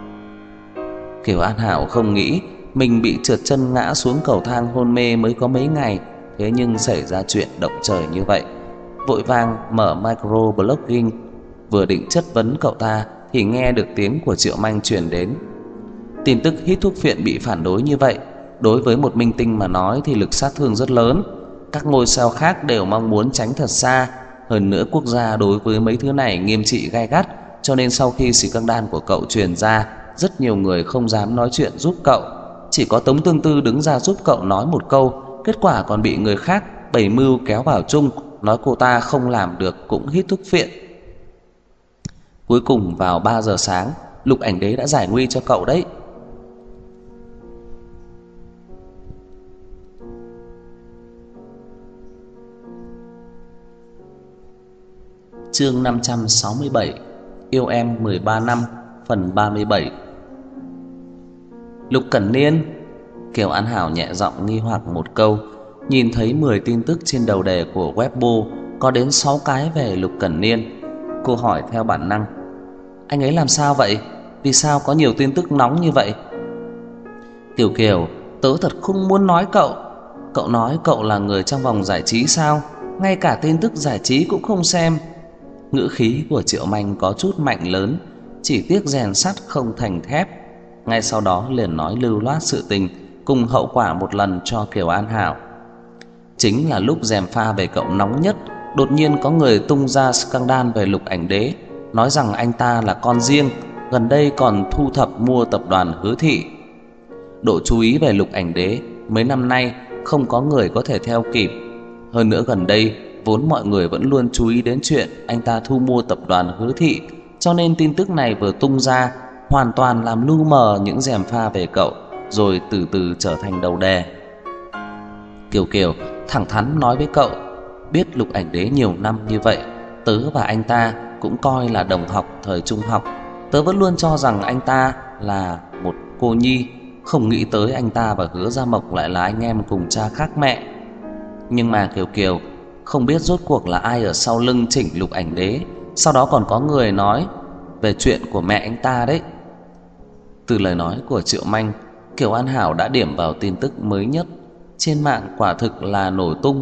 Kiều An Hảo không nghĩ mình bị trượt chân ngã xuống cầu thang hôn mê mới có mấy ngày, thế nhưng xảy ra chuyện động trời như vậy. Vội vàng mở microblogging, vừa định chất vấn cậu ta thì nghe được tiếng của Triệu Manh truyền đến. Tin tức hít thuốc phiện bị phản đối như vậy, đối với một minh tinh mà nói thì lực sát thương rất lớn. Các ngôi sao khác đều mong muốn tránh thật xa. Hơn nữa quốc gia đối với mấy thứ này nghiêm trị gay gắt, cho nên sau khi scandal của cậu truyền ra, rất nhiều người không dám nói chuyện giúp cậu. Chỉ có Tống Tương Tư đứng ra giúp cậu nói một câu, kết quả còn bị người khác bày mưu kéo vào chung, nói cô ta không làm được cũng hít thuốc phiện. Cuối cùng vào 3 giờ sáng, Lục Ảnh Đế đã giải nguy cho cậu đấy. Chương 567, Yêu Em 13 năm, phần 37. Lục Cẩn Niên. Kiều An Hảo nhẹ giọng nghi hoặc một câu. Nhìn thấy 10 tin tức trên đầu đề của Weibo, có đến 6 cái về Lục Cẩn Niên. Cô hỏi theo bản năng, anh ấy làm sao vậy? Vì sao có nhiều tin tức nóng như vậy? Kiều, tớ thật không muốn nói cậu. Cậu nói cậu là người trong vòng giải trí sao? Ngay cả tin tức giải trí cũng không xem. Ngữ khí của Triệu Manh có chút mạnh lớn, chỉ tiếc rèn sắt không thành thép. Ngay sau đó liền nói lưu loát sự tình cùng hậu quả một lần cho Kiều An Hảo. Chính là lúc gièm pha về cậu nóng nhất, đột nhiên có người tung ra scandal về Lục Ảnh Đế, nói rằng anh ta là con riêng, gần đây còn thu thập mua tập đoàn Hứa Thị. Độ chú ý về Lục Ảnh Đế mấy năm nay không có người có thể theo kịp. Hơn nữa gần đây vốn mọi người vẫn luôn chú ý đến chuyện anh ta thu mua tập đoàn Hứa Thị, cho nên tin tức này vừa tung ra hoàn toàn làm lu mờ những gièm pha về cậu, rồi từ từ trở thành đầu đề. Kiều thẳng thắn nói với cậu, biết Lục Ảnh Đế nhiều năm như vậy, tớ và anh ta cũng coi là đồng học thời trung học. Tớ vẫn luôn cho rằng anh ta là một cô nhi, không nghĩ tới anh ta và Hứa Gia Mộc lại là anh em cùng cha khác mẹ. Nhưng mà Kiều không biết rốt cuộc là ai ở sau lưng chỉnh Lục Ảnh Đế. Sau đó còn có người nói về chuyện của mẹ anh ta đấy. Từ lời nói của Triệu Manh, Kiều An Hảo đã điểm vào tin tức mới nhất. Trên mạng quả thực là nổ tung.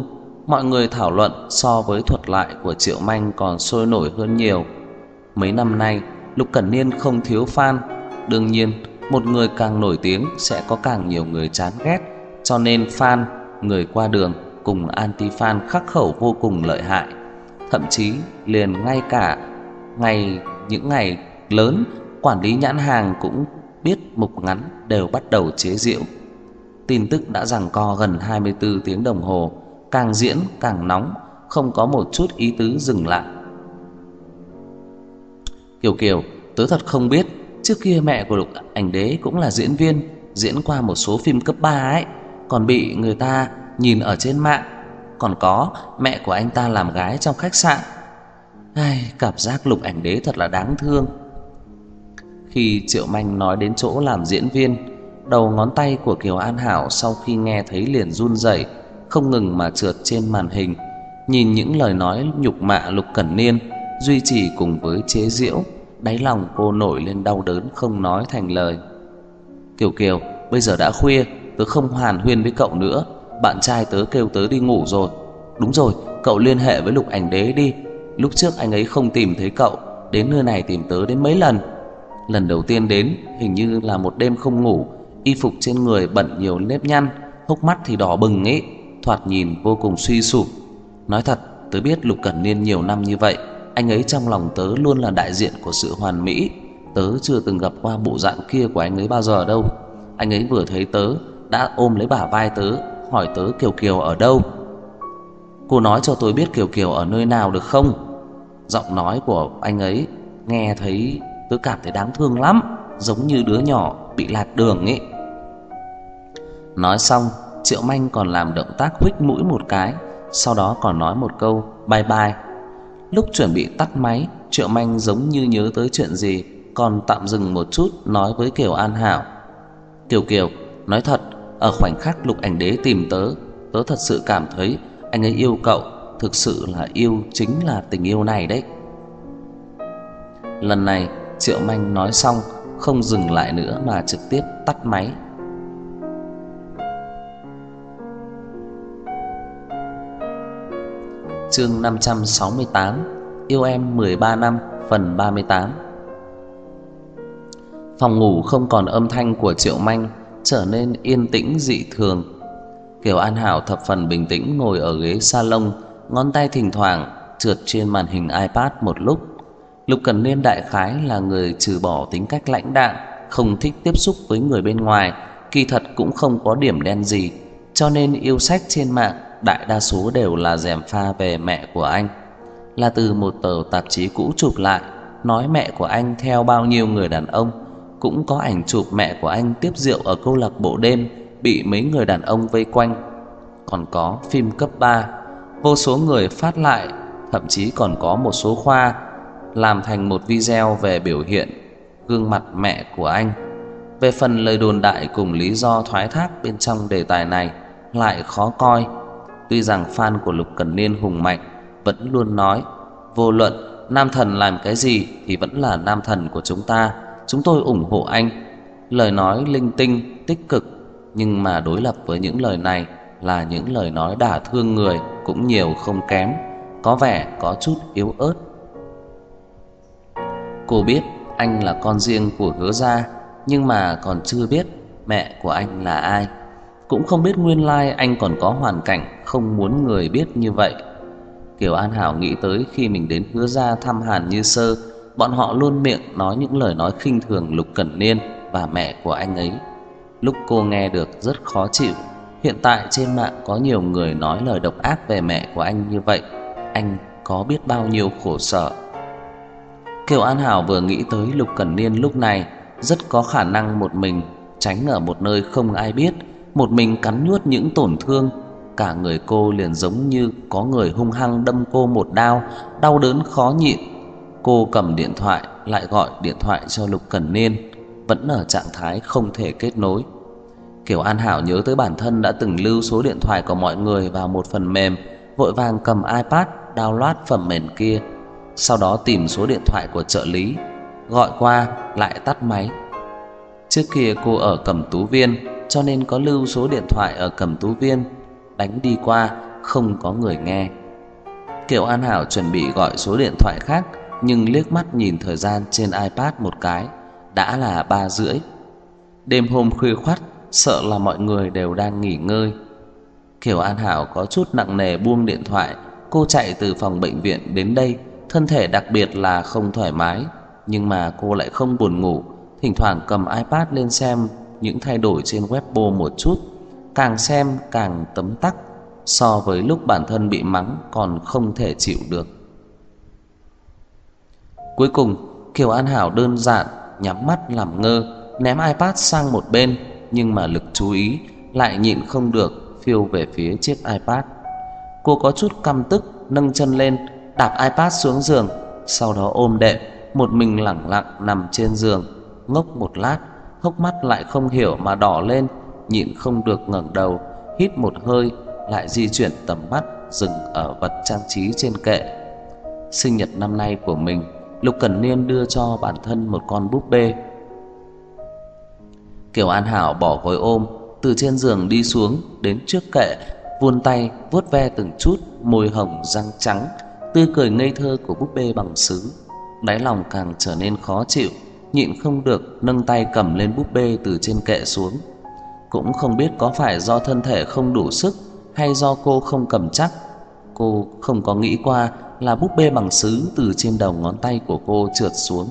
mọi người thảo luận so với thuật lại của Triệu Manh còn sôi nổi hơn nhiều. Mấy năm nay Lục Cẩn Niên không thiếu fan. Đương nhiên một người càng nổi tiếng sẽ có càng nhiều người chán ghét, cho nên fan, người qua đường cùng anti-fan khắc khẩu vô cùng lợi hại. Thậm chí liền ngay cả những ngày lớn, quản lý nhãn hàng cũng biết mục ngắn đều bắt đầu chế giễu. Tin tức đã giằng co gần 24 tiếng đồng hồ, càng diễn càng nóng, không có một chút ý tứ dừng lại. Kiều Kiều, tớ thật không biết, trước kia mẹ của Lục Ảnh Đế cũng là diễn viên, diễn qua một số phim cấp 3 ấy, còn bị người ta nhìn ở trên mạng. Còn có mẹ của anh ta làm gái trong khách sạn. Cảm giác Lục Ảnh Đế thật là đáng thương. Khi Triệu Manh nói đến chỗ làm diễn viên, đầu ngón tay của Kiều An Hảo sau khi nghe thấy liền run rẩy, không ngừng mà trượt trên màn hình. Nhìn những lời nói nhục mạ Lục Cẩn Niên, duy trì cùng với chế giễu, đáy lòng cô nổi lên đau đớn không nói thành lời. Kiều Kiều, bây giờ đã khuya, tớ không hàn huyên với cậu nữa. Bạn trai tớ kêu tớ đi ngủ rồi. Đúng rồi, cậu liên hệ với Lục Ảnh Đế đi. Lúc trước anh ấy không tìm thấy cậu, đến nơi này tìm tớ đến mấy lần. Lần đầu tiên đến hình như là một đêm không ngủ, y phục trên người bẩn nhiều nếp nhăn, hốc mắt thì đỏ bừng ấy, thoạt nhìn vô cùng suy sụp. Nói thật, tớ biết Lục Cẩn Niên nhiều năm như vậy, anh ấy trong lòng tớ luôn là đại diện của sự hoàn mỹ. Tớ chưa từng gặp qua bộ dạng kia của anh ấy bao giờ đâu. Anh ấy vừa thấy tớ đã ôm lấy bả vai tớ, hỏi tớ Kiều Kiều ở đâu. Cô nói cho tôi biết Kiều Kiều ở nơi nào được không? Giọng nói của anh ấy nghe thấy tớ cảm thấy đáng thương lắm, giống như đứa nhỏ bị lạc đường ấy. Nói xong, Triệu Manh còn làm động tác huých mũi một cái, sau đó còn nói một câu bye bye. Lúc chuẩn bị tắt máy, Triệu Manh giống như nhớ tới chuyện gì, còn tạm dừng một chút nói với Kiều An Hảo. Kiều Kiều, nói thật, ở khoảnh khắc Lục Ảnh Đế tìm tớ, tớ thật sự cảm thấy anh ấy yêu cậu, thực sự là yêu, chính là tình yêu này đấy. Lần này Triệu Manh nói xong, không dừng lại nữa mà trực tiếp tắt máy. Chương 568, Yêu em 13 năm, phần 38. Phòng ngủ không còn âm thanh của Triệu Manh, trở nên yên tĩnh dị thường. Kiều An Hảo thập phần bình tĩnh ngồi ở ghế salon, ngón tay thỉnh thoảng trượt trên màn hình iPad một lúc. Lục Cẩn Niên đại khái là người trừ bỏ tính cách lãnh đạm, không thích tiếp xúc với người bên ngoài, kỳ thật cũng không có điểm đen gì, cho nên yêu sách trên mạng đại đa số đều là gièm pha về mẹ của anh, là từ một tờ tạp chí cũ chụp lại, nói mẹ của anh theo bao nhiêu người đàn ông. Cũng có ảnh chụp mẹ của anh tiếp rượu ở câu lạc bộ đêm, bị mấy người đàn ông vây quanh. Còn có phim cấp 3, vô số người phát lại, thậm chí còn có một số khoa làm thành một video về biểu hiện gương mặt mẹ của anh. Về phần lời đồn đại cùng lý do thoái thác bên trong đề tài này lại khó coi. Tuy rằng fan của Lục Cẩn Niên hùng mạnh, vẫn luôn nói vô luận nam thần làm cái gì thì vẫn là nam thần của chúng ta, chúng tôi ủng hộ anh. Lời nói linh tinh, tích cực, nhưng mà đối lập với những lời này là những lời nói đả thương người cũng nhiều không kém, có vẻ có chút yếu ớt. Cô biết anh là con riêng của Hứa gia, nhưng mà còn chưa biết mẹ của anh là ai, cũng không biết nguyên lai anh còn có hoàn cảnh không muốn người biết như vậy. Kiều An Hảo nghĩ tới khi mình đến Hứa gia thăm Hàn Như Sơ, bọn họ luôn miệng nói những lời nói khinh thường Lục Cẩn Niên và mẹ của anh ấy. Lúc cô nghe được rất khó chịu. Hiện tại trên mạng có nhiều người nói lời độc ác về mẹ của anh như vậy, anh có biết bao nhiêu khổ sở. Kiều An Hảo vừa nghĩ tới Lục Cẩn Niên lúc này rất có khả năng một mình tránh ở một nơi không ai biết, một mình cắn nuốt những tổn thương. Cả người cô liền giống như có người hung hăng đâm cô một đao, đau đớn khó nhịn. Cô cầm điện thoại lại gọi điện thoại cho Lục Cẩn Niên, vẫn ở trạng thái không thể kết nối. Kiều An Hảo nhớ tới bản thân đã từng lưu số điện thoại của mọi người vào một phần mềm, vội vàng cầm iPad download phần mềm kia, sau đó tìm số điện thoại của trợ lý, gọi qua lại tắt máy. Trước kia cô ở Cẩm Tú Viên, cho nên có lưu số điện thoại ở Cẩm Tú Viên. Đánh đi qua không có người nghe. Kiều An Hảo chuẩn bị gọi số điện thoại khác, nhưng liếc mắt nhìn thời gian trên iPad một cái, đã là 3:30. Đêm hôm khuya khoắt, sợ là mọi người đều đang nghỉ ngơi. Kiều An Hảo có chút nặng nề buông điện thoại. Cô chạy từ phòng bệnh viện đến đây, thân thể đặc biệt là không thoải mái, nhưng mà cô lại không buồn ngủ, thỉnh thoảng cầm iPad lên xem những thay đổi trên Weibo một chút, càng xem càng tấm tắc, so với lúc bản thân bị mắng còn không thể chịu được. Cuối cùng, Kiều An Hảo đơn giản nhắm mắt làm ngơ, ném iPad sang một bên, nhưng mà lực chú ý lại nhịn không được phiêu về phía chiếc iPad. Cô có chút căm tức, nâng chân lên, đạp iPad xuống giường, sau đó ôm đệm, một mình lẳng lặng nằm trên giường, ngốc một lát, hốc mắt lại không hiểu mà đỏ lên, nhịn không được ngẩng đầu, hít một hơi, lại di chuyển tầm mắt dừng ở vật trang trí trên kệ. Sinh nhật năm nay của mình, Lục Cẩn Niên đưa cho bản thân một con búp bê. Kiều An Hảo bỏ gối ôm, từ trên giường đi xuống đến trước kệ, vươn tay vuốt ve từng chút môi hồng răng trắng, tươi cười ngây thơ của búp bê bằng sứ. Đáy lòng càng trở nên khó chịu, nhịn không được nâng tay cầm lên búp bê từ trên kệ xuống. Cũng không biết có phải do thân thể không đủ sức hay do cô không cầm chắc, cô không có nghĩ qua là búp bê bằng sứ từ trên đầu ngón tay của cô trượt xuống.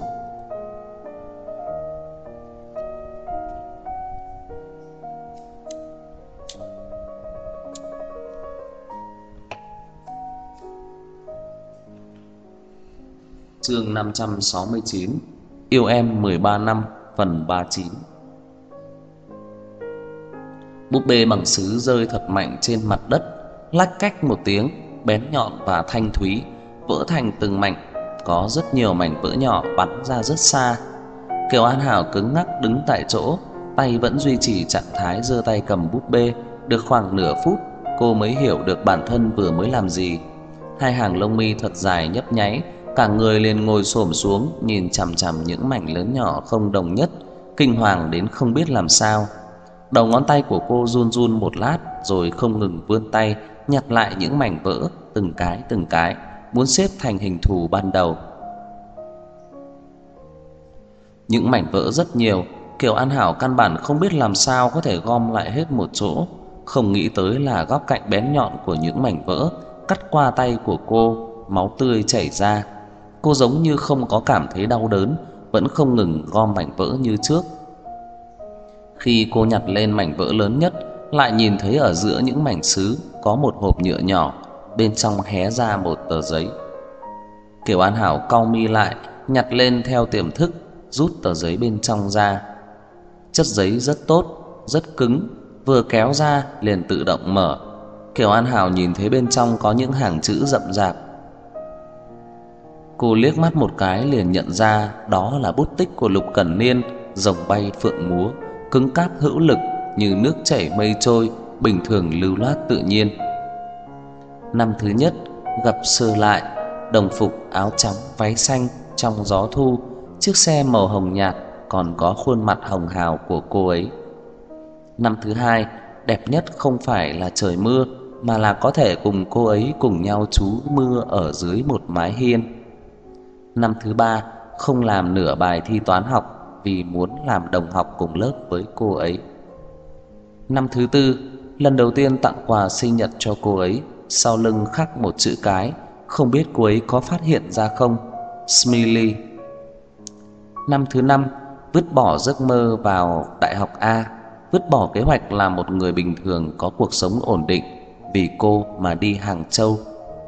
Chương 569: Yêu em 13 năm, phần 39. Búp bê bằng sứ rơi thật mạnh trên mặt đất, lách cách một tiếng, bén nhọn và thanh thúy, vỡ thành từng mảnh, có rất nhiều mảnh vỡ nhỏ bắn ra rất xa. Kiều An Hảo cứng ngắc đứng tại chỗ, tay vẫn duy trì trạng thái giơ tay cầm búp bê. Được khoảng nửa phút, cô mới hiểu được bản thân vừa mới làm gì. Hai hàng lông mi thật dài nhấp nháy, cả người liền ngồi xổm xuống, nhìn chằm chằm những mảnh lớn nhỏ không đồng nhất, kinh hoàng đến không biết làm sao. Đầu ngón tay của cô run run một lát, rồi không ngừng vươn tay nhặt lại những mảnh vỡ từng cái, muốn xếp thành hình thù ban đầu. Những mảnh vỡ rất nhiều, Kiều An Hảo căn bản không biết làm sao có thể gom lại hết một chỗ. Không nghĩ tới là góc cạnh bén nhọn của những mảnh vỡ cắt qua tay của cô, máu tươi chảy ra. Cô giống như không có cảm thấy đau đớn, vẫn không ngừng gom mảnh vỡ như trước. Khi cô nhặt lên mảnh vỡ lớn nhất, lại nhìn thấy ở giữa những mảnh sứ có một hộp nhựa nhỏ, bên trong hé ra một tờ giấy. Kiều An Hảo cau mi lại, nhặt lên theo tiềm thức, rút tờ giấy bên trong ra. Chất giấy rất tốt, rất cứng, vừa kéo ra liền tự động mở. Kiều An Hảo nhìn thấy bên trong có những hàng chữ rậm rạp. Cô liếc mắt một cái liền nhận ra đó là bút tích của Lục Cẩn Niên, rồng bay phượng múa, cứng cáp hữu lực như nước chảy mây trôi, bình thường lưu loát tự nhiên. Năm thứ nhất, gặp sơ lại, đồng phục áo trắng váy xanh trong gió thu, chiếc xe màu hồng nhạt, còn có khuôn mặt hồng hào của cô ấy. Năm thứ hai, đẹp nhất không phải là trời mưa, mà là có thể cùng cô ấy cùng nhau trú mưa ở dưới một mái hiên. Năm thứ ba, không làm nửa bài thi toán học vì muốn làm đồng học cùng lớp với cô ấy. Năm thứ tư, lần đầu tiên tặng quà sinh nhật cho cô ấy, sau lưng khắc một chữ cái, không biết cô ấy có phát hiện ra không, Smiley. Năm thứ năm, vứt bỏ giấc mơ vào đại học A, vứt bỏ kế hoạch làm một người bình thường có cuộc sống ổn định, vì cô mà đi Hàng Châu.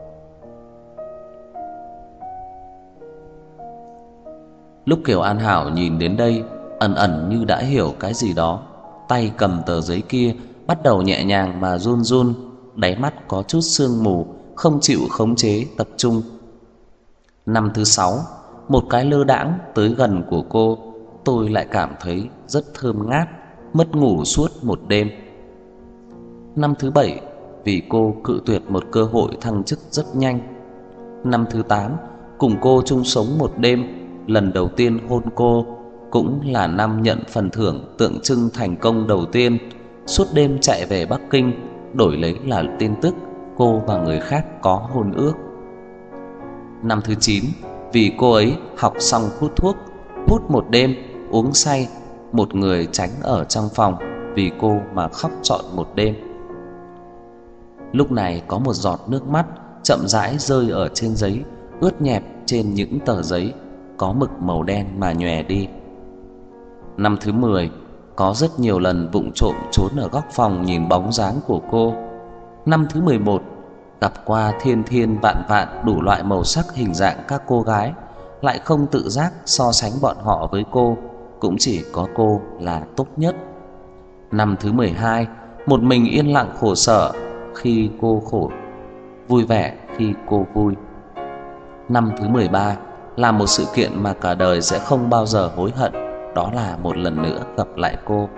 Lúc Kiều An Hảo nhìn đến đây, ẩn ẩn như đã hiểu cái gì đó, tay cầm tờ giấy kia bắt đầu nhẹ nhàng mà run run, đáy mắt có chút sương mù, không chịu khống chế tập trung. Năm thứ sáu, một cái lơ đãng tới gần của cô, tôi lại cảm thấy rất thơm ngát, mất ngủ suốt một đêm. Năm thứ bảy, vì cô cự tuyệt một cơ hội thăng chức rất nhanh. Năm thứ tám, cùng cô chung sống một đêm, lần đầu tiên hôn cô, cũng là năm nhận phần thưởng tượng trưng thành công đầu tiên. Suốt đêm chạy về Bắc Kinh, đổi lấy là tin tức cô và người khác có hôn ước. Năm thứ 9, vì cô ấy học xong hút thuốc, hút một đêm, uống say, một người tránh ở trong phòng vì cô mà khóc trọn một đêm. Lúc này có một giọt nước mắt chậm rãi rơi ở trên giấy, ướt nhẹp trên những tờ giấy có mực màu đen mà nhòe đi. Năm thứ 10, có rất nhiều lần vụng trộm trốn ở góc phòng nhìn bóng dáng của cô. Năm thứ 11, gặp qua thiên thiên vạn vạn đủ loại màu sắc hình dạng các cô gái, lại không tự giác so sánh bọn họ với cô, cũng chỉ có cô là tốt nhất. Năm thứ 12, một mình yên lặng khổ sở khi cô khổ, vui vẻ khi cô vui. Năm thứ 13 là một sự kiện mà cả đời sẽ không bao giờ hối hận, đó là một lần nữa gặp lại cô.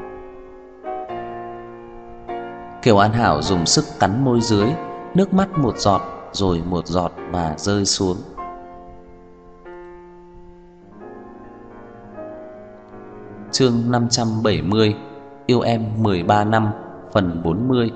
Kiều An Hảo dùng sức cắn môi dưới, nước mắt một giọt rồi một giọt mà rơi xuống. Chương 570, Yêu em 13 năm, phần 40.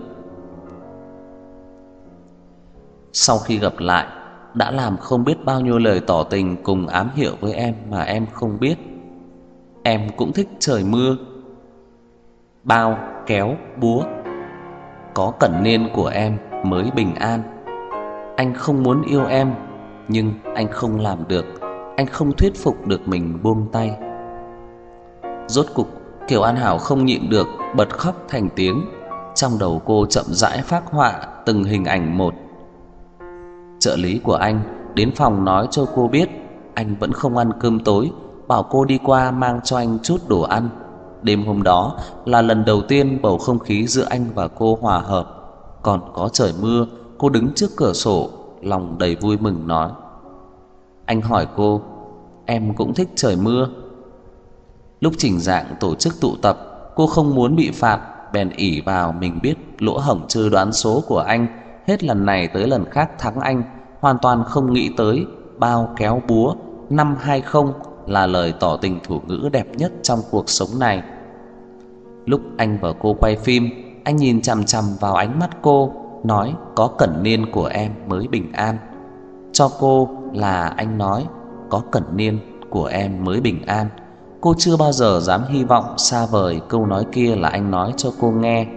Sau khi gặp lại, đã làm không biết bao nhiêu lời tỏ tình cùng ám hiệu với em mà em không biết. Em cũng thích trời mưa, bao, kéo, búa. Có cẩn niên của em mới bình an. Anh không muốn yêu em, nhưng anh không làm được. Anh không thuyết phục được mình buông tay. Rốt cục Kiều An Hảo không nhịn được, bật khóc thành tiếng. Trong đầu cô chậm rãi phác họa từng hình ảnh một. Trợ lý của anh đến phòng nói cho cô biết anh vẫn không ăn cơm tối, bảo cô đi qua mang cho anh chút đồ ăn. Đêm hôm đó là lần đầu tiên bầu không khí giữa anh và cô hòa hợp. Còn có trời mưa, cô đứng trước cửa sổ, lòng đầy vui mừng nói. Anh hỏi cô, em cũng thích trời mưa. Lúc Trình Dạng tổ chức tụ tập, cô không muốn bị phạt, bèn ỷ vào mình biết lỗ hổng chơi đoán số của anh, hết lần này tới lần khác thắng anh, hoàn toàn không nghĩ tới bao kéo búa 520 là lời tỏ tình thủ ngữ đẹp nhất trong cuộc sống này. Lúc anh và cô quay phim, anh nhìn chằm chằm vào ánh mắt cô, nói có cẩn niên của em mới bình an. Cho cô là anh nói có cẩn niên của em mới bình an. Cô chưa bao giờ dám hy vọng xa vời câu nói kia là anh nói cho cô nghe.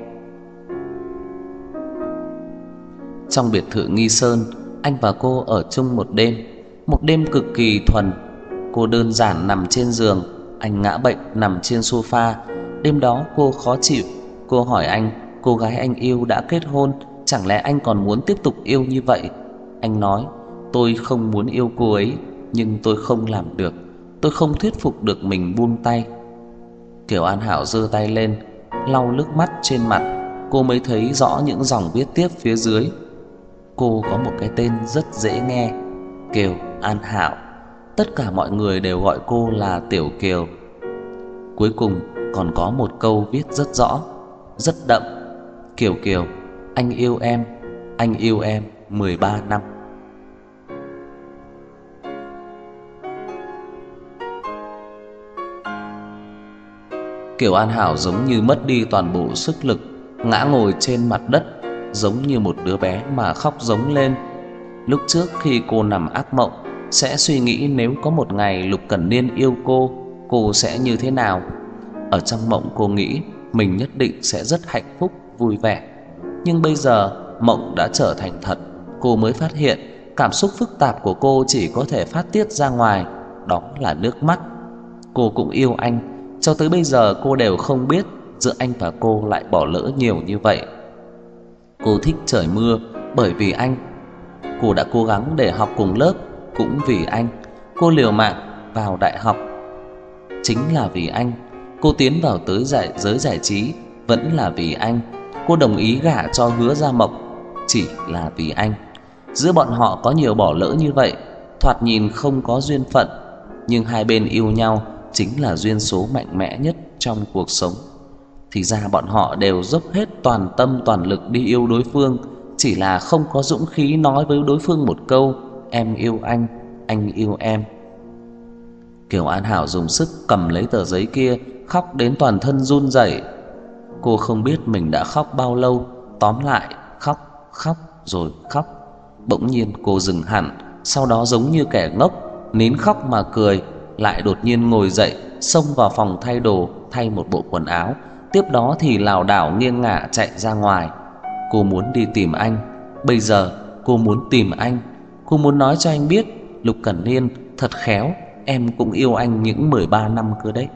Trong biệt thự Nghi Sơn, anh và cô ở chung một đêm cực kỳ thuần. Cô đơn giản nằm trên giường, anh ngã bệnh nằm trên sofa. Đêm đó cô khó chịu, cô hỏi anh, cô gái anh yêu đã kết hôn, chẳng lẽ anh còn muốn tiếp tục yêu như vậy? Anh nói, tôi không muốn yêu cô ấy, nhưng tôi không làm được, tôi không thuyết phục được mình buông tay. Kiều An Hảo giơ tay lên, lau nước mắt trên mặt, cô mới thấy rõ những dòng viết tiếp phía dưới. Cô có một cái tên rất dễ nghe, Kiều An Hảo. Tất cả mọi người đều gọi cô là Tiểu Kiều. Cuối cùng còn có một câu viết rất rõ, rất đậm. Kiều Kiều, anh yêu em 13 năm. Kiều An Hảo giống như mất đi toàn bộ sức lực, ngã ngồi trên mặt đất, giống như một đứa bé mà khóc rống lên. Lúc trước khi cô nằm ác mộng, sẽ suy nghĩ nếu có một ngày Lục Cẩn Niên yêu cô sẽ như thế nào. Ở trong mộng cô nghĩ mình nhất định sẽ rất hạnh phúc, vui vẻ. Nhưng bây giờ mộng đã trở thành thật, cô mới phát hiện cảm xúc phức tạp của cô chỉ có thể phát tiết ra ngoài, đó là nước mắt. Cô cũng yêu anh, cho tới bây giờ cô đều không biết giữa anh và cô lại bỏ lỡ nhiều như vậy. Cô thích trời mưa bởi vì anh. Cô đã cố gắng để học cùng lớp cũng vì anh. Cô liều mạng vào đại học chính là vì anh. Cô tiến vào tới giới giải trí vẫn là vì anh. Cô đồng ý gả cho Hứa Gia Mộc chỉ là vì anh. Giữa bọn họ có nhiều bỏ lỡ như vậy, thoạt nhìn không có duyên phận, nhưng hai bên yêu nhau chính là duyên số mạnh mẽ nhất trong cuộc sống. Thì ra bọn họ đều dốc hết toàn tâm toàn lực đi yêu đối phương, chỉ là không có dũng khí nói với đối phương một câu em yêu anh yêu em. Kiều An Hảo dùng sức cầm lấy tờ giấy kia, khóc đến toàn thân run rẩy. Cô không biết mình đã khóc bao lâu, tóm lại khóc rồi khóc. Bỗng nhiên cô dừng hẳn, sau đó giống như kẻ ngốc, nín khóc mà cười, lại đột nhiên ngồi dậy, xông vào phòng thay đồ, thay một bộ quần áo, tiếp đó thì lảo đảo nghiêng ngả chạy ra ngoài. Cô muốn đi tìm anh, bây giờ cô muốn tìm anh. Cô muốn nói cho anh biết, Lục Cẩn Niên, thật khéo, em cũng yêu anh những 13 năm cơ đấy.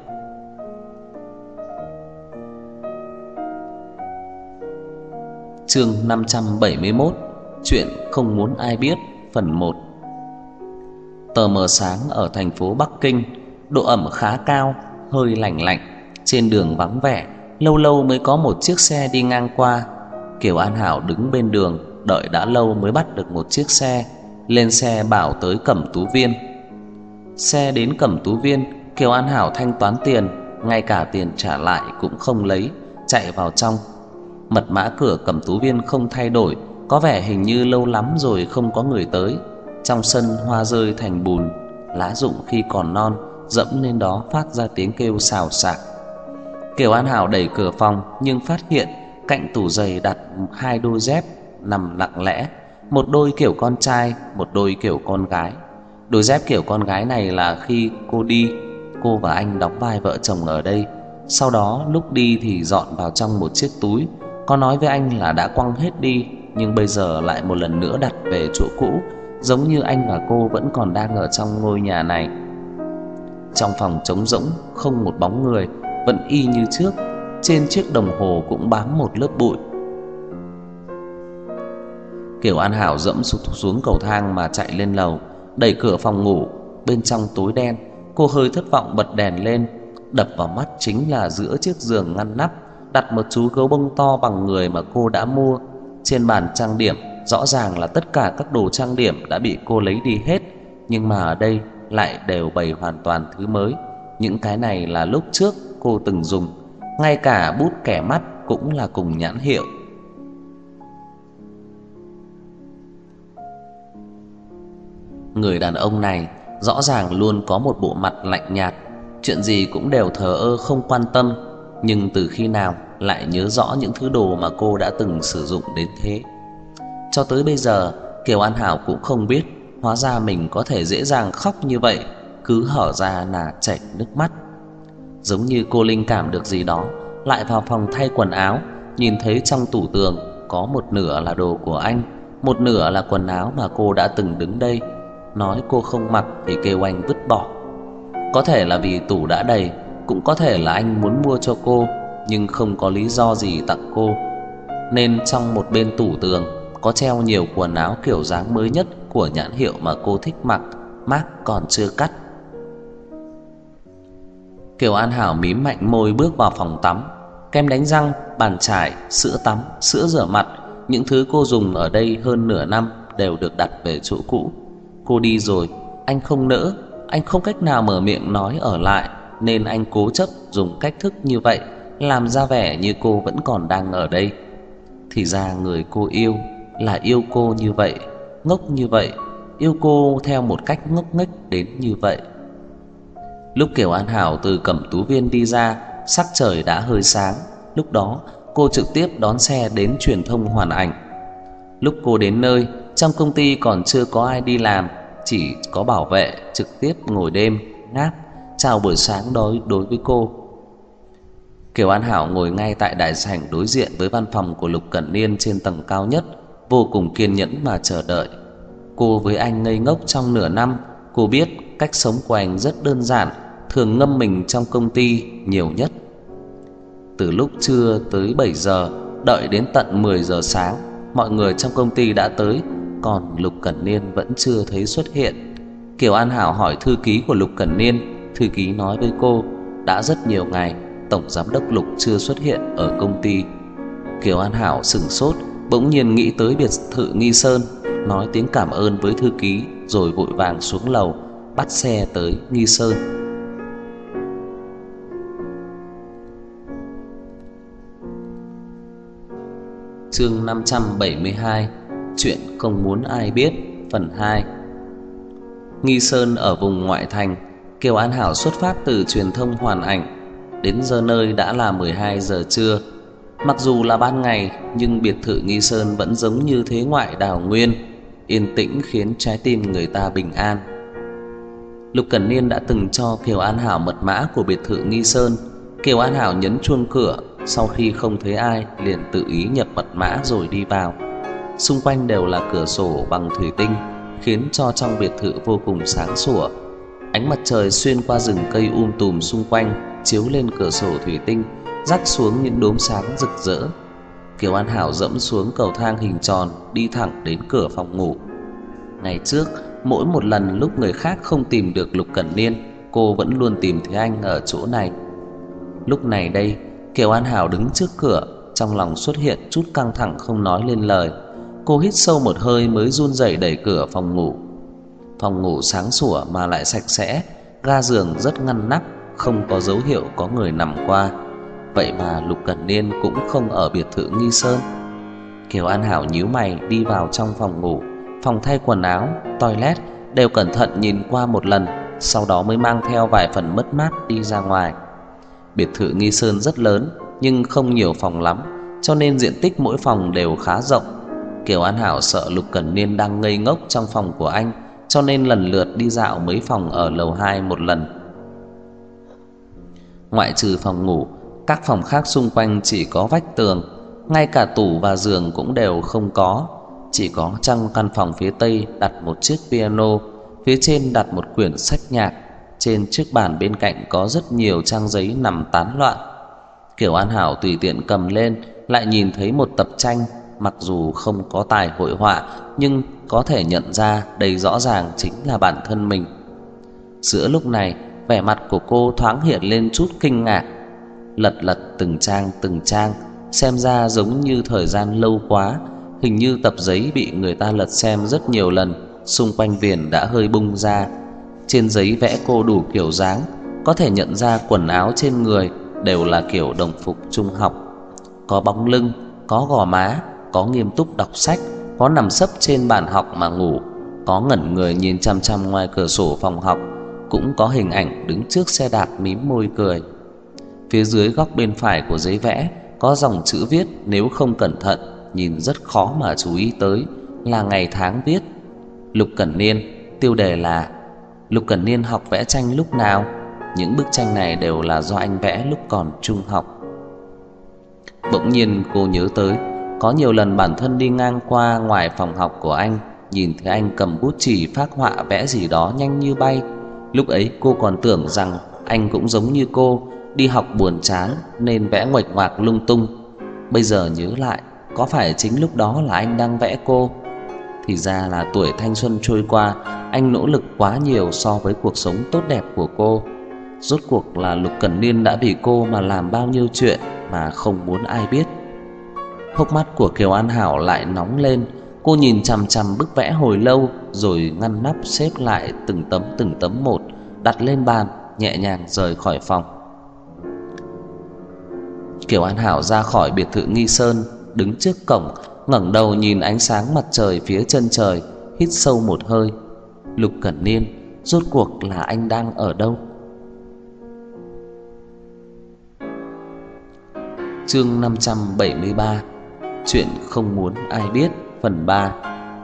Chương 571. Chuyện không muốn ai biết, phần 1. Tờ mờ sáng ở thành phố Bắc Kinh, độ ẩm khá cao, hơi lạnh lạnh. Trên đường vắng vẻ, lâu lâu mới có một chiếc xe đi ngang qua. Kiều An Hảo đứng bên đường, đợi đã lâu mới bắt được một chiếc xe. Lên xe bảo tới Cẩm Tú Viên. Xe đến Cẩm Tú Viên, Kiều An Hảo thanh toán tiền, ngay cả tiền trả lại cũng không lấy, chạy vào trong. Mật mã cửa Cẩm Tú Viên không thay đổi, có vẻ hình như lâu lắm rồi không có người tới. Trong sân hoa rơi thành bùn, lá rụng khi còn non dẫm lên đó phát ra tiếng kêu xào xạc. Kiều An Hảo đẩy cửa phòng nhưng phát hiện cạnh tủ giày đặt 2 đôi dép nằm lặng lẽ, một đôi kiểu con trai, một đôi kiểu con gái. Đôi dép kiểu con gái này là khi cô đi, cô và anh đóng vai vợ chồng ở đây. Sau đó lúc đi thì dọn vào trong một chiếc túi. Có nói với anh là đã quăng hết đi, nhưng bây giờ lại một lần nữa đặt về chỗ cũ, giống như anh và cô vẫn còn đang ở trong ngôi nhà này. Trong phòng trống rỗng, không một bóng người, vẫn y như trước. Trên chiếc đồng hồ cũng bám một lớp bụi. Kiều An Hảo dẫm xuống cầu thang mà chạy lên lầu, đẩy cửa phòng ngủ. Bên trong tối đen, cô hơi thất vọng bật đèn lên. Đập vào mắt chính là giữa chiếc giường ngăn nắp đặt một chú gấu bông to bằng người mà cô đã mua. Trên bàn trang điểm rõ ràng là tất cả các đồ trang điểm đã bị cô lấy đi hết, nhưng mà ở đây lại đều bày hoàn toàn thứ mới. Những cái này là lúc trước cô từng dùng, ngay cả bút kẻ mắt cũng là cùng nhãn hiệu. Người đàn ông này rõ ràng luôn có một bộ mặt lạnh nhạt, chuyện gì cũng đều thờ ơ không quan tâm. Nhưng từ khi nào lại nhớ rõ những thứ đồ mà cô đã từng sử dụng đến thế? Cho tới bây giờ Kiều An Hảo cũng không biết, hóa ra mình có thể dễ dàng khóc như vậy, cứ hở ra là chảy nước mắt. Giống như cô linh cảm được gì đó, lại vào phòng thay quần áo, nhìn thấy trong tủ tường có một nửa là đồ của anh, một nửa là quần áo mà cô đã từng đứng đây nói cô không mặc thì kêu anh vứt bỏ. Có thể là vì tủ đã đầy, cũng có thể là anh muốn mua cho cô nhưng không có lý do gì tặng cô, nên trong một bên tủ tường có treo nhiều quần áo kiểu dáng mới nhất của nhãn hiệu mà cô thích mặc, mác còn chưa cắt. Kiều An Hảo mím mạnh môi bước vào phòng tắm. Kem đánh răng, bàn chải, sữa tắm, sữa rửa mặt, những thứ cô dùng ở đây hơn nửa năm đều được đặt về chỗ cũ. Cô đi rồi, anh không nỡ, anh không cách nào mở miệng nói ở lại, nên anh cố chấp dùng cách thức như vậy, làm ra vẻ như cô vẫn còn đang ở đây. Thì ra người cô yêu là yêu cô như vậy, ngốc như vậy, yêu cô theo một cách ngốc nghếch đến như vậy. Lúc Kiều An Hảo từ Cẩm Tú Viên đi ra, sắc trời đã hơi sáng. Lúc đó cô trực tiếp đón xe đến truyền thông Hoàn Ảnh. Lúc cô đến nơi, trong công ty còn chưa có ai đi làm, chỉ có bảo vệ trực tiếp ngồi đêm ngáp chào buổi sáng đối với cô. Kiều An Hảo ngồi ngay tại đại sảnh đối diện với văn phòng của Lục Cẩn Niên trên tầng cao nhất, vô cùng kiên nhẫn mà chờ đợi. Cô với anh ngây ngốc trong nửa năm, cô biết cách sống của anh rất đơn giản, thường ngâm mình trong công ty nhiều nhất. Từ lúc trưa tới 7 giờ, đợi đến tận 10 giờ sáng, mọi người trong công ty đã tới, còn Lục Cẩn Niên vẫn chưa thấy xuất hiện. Kiều An Hảo hỏi thư ký của Lục Cẩn Niên, thư ký nói với cô đã rất nhiều ngày tổng giám đốc Lục chưa xuất hiện ở công ty. Kiều An Hảo sửng sốt, bỗng nhiên nghĩ tới biệt thự Nghi Sơn, nói tiếng cảm ơn với thư ký rồi vội vàng xuống lầu bắt xe tới Nghi Sơn. Chương 572. Chuyện không muốn ai biết, phần 2. Nghi Sơn ở vùng ngoại thành. Kiều An Hảo xuất phát từ truyền thông Hoàn Ảnh, đến giờ nơi đã là 12 giờ trưa. Mặc dù là ban ngày, nhưng biệt thự Nghi Sơn vẫn giống như thế ngoại đào nguyên, yên tĩnh khiến trái tim người ta bình an. Lục Cẩn Niên đã từng cho Kiều An Hảo mật mã của biệt thự Nghi Sơn. Kiều An Hảo nhấn chuông cửa, sau khi không thấy ai liền tự ý nhập mật mã rồi đi vào. Xung quanh đều là cửa sổ bằng thủy tinh, khiến cho trong biệt thự vô cùng sáng sủa. Ánh mặt trời xuyên qua rừng cây tùm xung quanh, chiếu lên cửa sổ thủy tinh, rắc xuống những đốm sáng rực rỡ. Kiều An Hảo dẫm xuống cầu thang hình tròn, đi thẳng đến cửa phòng ngủ. Ngày trước, mỗi một lần lúc người khác không tìm được Lục Cẩn Niên, cô vẫn luôn tìm thấy anh ở chỗ này. Lúc này đây, Kiều An Hảo đứng trước cửa, trong lòng xuất hiện chút căng thẳng không nói lên lời. Cô hít sâu một hơi mới run rẩy đẩy cửa phòng ngủ. Phòng ngủ sáng sủa mà lại sạch sẽ, ga giường rất ngăn nắp, không có dấu hiệu có người nằm qua. Vậy mà Lục Cẩn Niên cũng không ở biệt thự Nghi Sơn. Kiều An Hảo nhíu mày đi vào trong phòng ngủ. Phòng thay quần áo, toilet đều cẩn thận nhìn qua một lần, sau đó mới mang theo vài phần mất mát đi ra ngoài. Biệt thự Nghi Sơn rất lớn nhưng không nhiều phòng lắm, cho nên diện tích mỗi phòng đều khá rộng. Kiều An Hảo sợ Lục Cẩn Niên đang ngây ngốc trong phòng của anh, cho nên lần lượt đi dạo mấy phòng ở lầu 2 một lần. Ngoại trừ phòng ngủ, các phòng khác xung quanh chỉ có vách tường, ngay cả tủ và giường cũng đều không có. Chỉ có trong căn phòng phía tây đặt một chiếc piano, phía trên đặt một quyển sách nhạc. Trên chiếc bàn bên cạnh có rất nhiều trang giấy nằm tán loạn. Kiều An Hảo tùy tiện cầm lên, lại nhìn thấy một tập tranh. Mặc dù không có tài hội họa, nhưng có thể nhận ra đây rõ ràng chính là bản thân mình. Giữa lúc này, vẻ mặt của cô thoáng hiện lên chút kinh ngạc. Lật lật từng trang, xem ra giống như thời gian lâu quá. Hình như tập giấy bị người ta lật xem rất nhiều lần, xung quanh viền đã hơi bung ra. Trên giấy vẽ cô đủ kiểu dáng, có thể nhận ra quần áo trên người đều là kiểu đồng phục trung học. Có bóng lưng, có gò má, có nghiêm túc đọc sách, có nằm sấp trên bàn học mà ngủ, có ngẩn người nhìn chằm chằm ngoài cửa sổ phòng học, cũng có hình ảnh đứng trước xe đạp mím môi cười. Phía dưới góc bên phải của giấy vẽ có dòng chữ viết nếu không cẩn thận nhìn rất khó mà chú ý tới, là ngày tháng viết. Lục Cẩn Niên, tiêu đề là Lục Cẩn Niên học vẽ tranh lúc nào? Những bức tranh này đều là do anh vẽ lúc còn trung học. Bỗng nhiên cô nhớ tới, có nhiều lần bản thân đi ngang qua ngoài phòng học của anh, nhìn thấy anh cầm bút chì phác họa vẽ gì đó nhanh như bay. Lúc ấy cô còn tưởng rằng anh cũng giống như cô, đi học buồn chán nên vẽ nguệch ngoạc lung tung. Bây giờ nhớ lại, có phải chính lúc đó là anh đang vẽ cô? Thì ra là tuổi thanh xuân trôi qua, anh nỗ lực quá nhiều so với cuộc sống tốt đẹp của cô. Rốt cuộc là Lục Cẩn Niên đã vì cô mà làm bao nhiêu chuyện mà không muốn ai biết. Hốc mắt của Kiều An Hảo lại nóng lên. Cô nhìn chằm chằm bức vẽ hồi lâu, rồi ngăn nắp xếp lại từng tấm một, đặt lên bàn, nhẹ nhàng rời khỏi phòng. Kiều An Hảo ra khỏi biệt thự Nghi Sơn, đứng trước cổng, ngẩng đầu nhìn ánh sáng mặt trời phía chân trời, hít sâu một hơi. Lục Cẩn Niên, rốt cuộc là anh đang ở đâu? Chương 573. Chuyện không muốn ai biết, phần 3.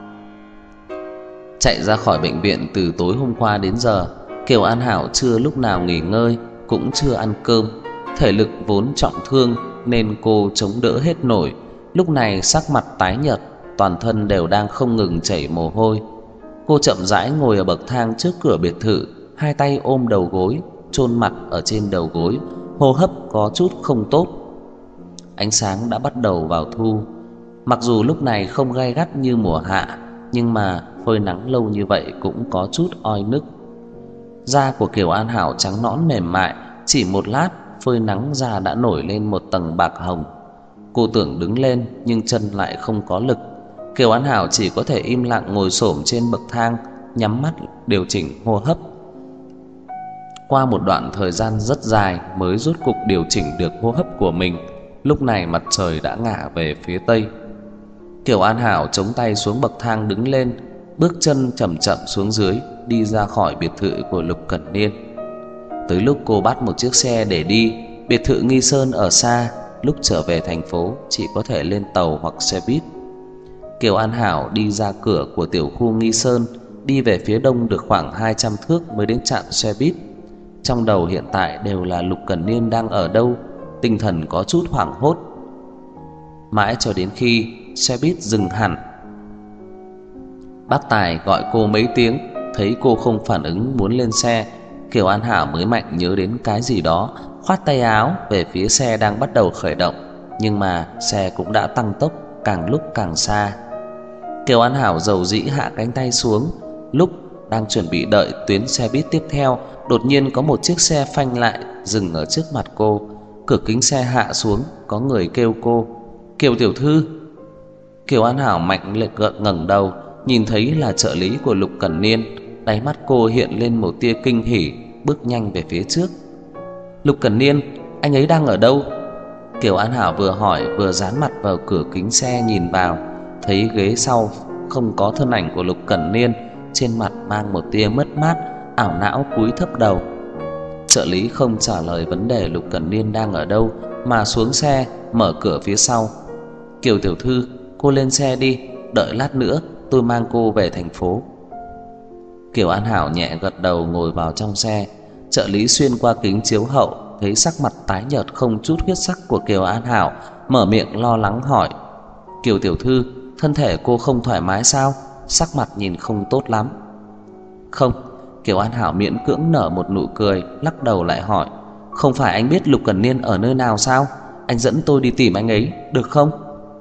Chạy ra khỏi bệnh viện từ tối hôm qua đến giờ, Kiều An Hảo chưa lúc nào nghỉ ngơi, cũng chưa ăn cơm. Thể lực vốn trọng thương nên cô chống đỡ hết nổi. Lúc này sắc mặt tái nhợt, toàn thân đều đang không ngừng chảy mồ hôi. Cô chậm rãi ngồi ở bậc thang trước cửa biệt thự, hai tay ôm đầu gối, chôn mặt ở trên đầu gối, hô hấp có chút không tốt. Ánh sáng đã bắt đầu vào thu. Mặc dù lúc này không gay gắt như mùa hạ, nhưng mà phơi nắng lâu như vậy cũng có chút oi nức. Da của Kiều An Hảo trắng nõn mềm mại, chỉ một lát phơi nắng da đã nổi lên một tầng bạc hồng. Cô tưởng đứng lên nhưng chân lại không có lực. Kiều An Hảo chỉ có thể im lặng ngồi xổm trên bậc thang, nhắm mắt điều chỉnh hô hấp. Qua một đoạn thời gian rất dài mới rốt cục điều chỉnh được hô hấp của mình. Lúc này mặt trời đã ngả về phía tây. Kiều An Hảo chống tay xuống bậc thang đứng lên, bước chân chậm chậm xuống dưới, đi ra khỏi biệt thự của Lục Cẩn Niên. Tới lúc cô bắt một chiếc xe để đi, biệt thự Nghi Sơn ở xa, lúc trở về thành phố chỉ có thể lên tàu hoặc xe buýt. Kiều An Hảo đi ra cửa của tiểu khu Nghi Sơn, đi về phía đông được khoảng 200 thước mới đến trạm xe buýt. Trong đầu hiện tại đều là Lục Cẩn Niên đang ở đâu, tinh thần có chút hoảng hốt. Mãi cho đến khi xe buýt dừng hẳn, bác Tài gọi cô mấy tiếng, thấy cô không phản ứng muốn lên xe, Kiều An Hảo mới mạnh nhớ đến cái gì đó, khoát tay áo về phía xe đang bắt đầu khởi động. Nhưng mà xe cũng đã tăng tốc, càng lúc càng xa. Kiều An Hảo dầu dĩ hạ cánh tay xuống. Lúc đang chuẩn bị đợi tuyến xe buýt tiếp theo, đột nhiên có một chiếc xe phanh lại, dừng ở trước mặt cô. Cửa kính xe hạ xuống, có người kêu cô: "Kiều tiểu thư." Kiều An Hảo mạnh liệt ngẩng đầu, nhìn thấy là trợ lý của Lục Cẩn Niên. Đáy mắt cô hiện lên một tia kinh hỉ, bước nhanh về phía trước. "Lục Cẩn Niên, anh ấy đang ở đâu?" Kiều An Hảo vừa hỏi vừa dán mặt vào cửa kính xe nhìn vào, thấy ghế sau không có thân ảnh của Lục Cẩn Niên, trên mặt mang một tia mất mát, ảo não cúi thấp đầu. Trợ lý không trả lời vấn đề Lục Cẩn Niên đang ở đâu, mà xuống xe mở cửa phía sau. "Kiều tiểu thư, cô lên xe đi, đợi lát nữa tôi mang cô về thành phố." Kiều An Hảo nhẹ gật đầu ngồi vào trong xe. Trợ lý xuyên qua kính chiếu hậu thấy sắc mặt tái nhợt không chút huyết sắc của Kiều An Hảo, mở miệng lo lắng hỏi: "Kiều tiểu thư, thân thể cô không thoải mái sao? Sắc mặt nhìn không tốt lắm." "Không." Kiều An Hảo miễn cưỡng nở một nụ cười, lắc đầu lại hỏi: "Không phải anh biết Lục Cẩn Niên ở nơi nào sao? Anh dẫn tôi đi tìm anh ấy được không?"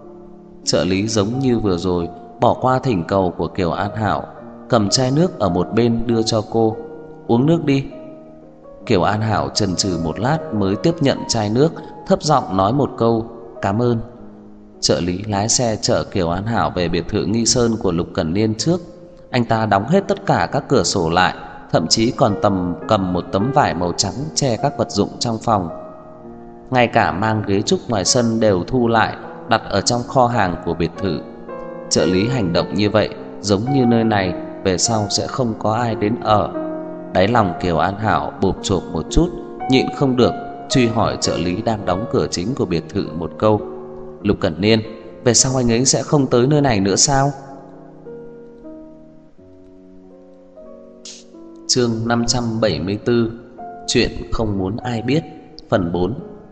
Trợ lý giống như vừa rồi bỏ qua thỉnh cầu của Kiều An Hảo, cầm chai nước ở một bên đưa cho cô: "Uống nước đi." Kiều An Hảo chần chừ một lát mới tiếp nhận chai nước, thấp giọng nói một câu: "Cảm ơn." Trợ lý lái xe chở Kiều An Hảo về biệt thự Nghi Sơn của Lục Cẩn Niên trước. Anh ta đóng hết tất cả các cửa sổ lại, thậm chí còn cầm một tấm vải màu trắng che các vật dụng trong phòng. Ngay cả mang ghế trúc ngoài sân đều thu lại, đặt ở trong kho hàng của biệt thự. Trợ lý hành động như vậy giống như nơi này về sau sẽ không có ai đến ở. Đáy lòng Kiều An Hảo bộp chộp một chút, nhịn không được truy hỏi trợ lý đang đóng cửa chính của biệt thự một câu: "Lục Cẩn Niên, về sau anh ấy sẽ không tới nơi này nữa sao?" Chương 574: Chuyện không muốn ai biết, phần 4.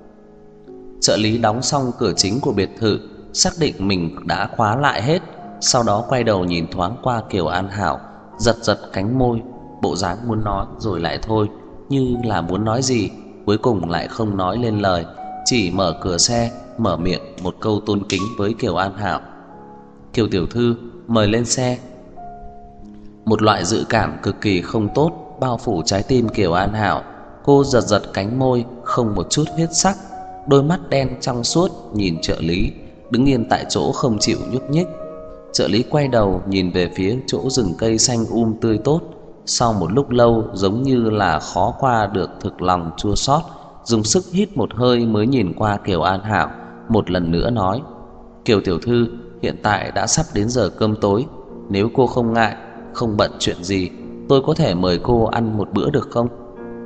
Trợ lý đóng xong cửa chính của biệt thự, xác định mình đã khóa lại hết, sau đó quay đầu nhìn thoáng qua Kiều An Hảo, giật giật cánh môi, bộ dáng muốn nói rồi lại thôi, như là muốn nói gì, cuối cùng lại không nói lên lời, chỉ mở cửa xe, mở miệng một câu tôn kính với Kiều An Hảo: "Kiều tiểu thư, mời lên xe." Một loại dự cảm cực kỳ không tốt bao phủ trái tim Kiều An Hảo. Cô giật giật cánh môi, không một chút huyết sắc, đôi mắt đen trong suốt nhìn trợ lý, đứng yên tại chỗ không chịu nhúc nhích. Trợ lý quay đầu nhìn về phía chỗ rừng cây xanh tươi tốt, sau một lúc lâu giống như là khó qua được thực lòng chua xót, dùng sức hít một hơi mới nhìn qua Kiều An Hảo, một lần nữa nói: "Kiều tiểu thư, hiện tại đã sắp đến giờ cơm tối, nếu cô không ngại, không bận chuyện gì, tôi có thể mời cô ăn một bữa được không?"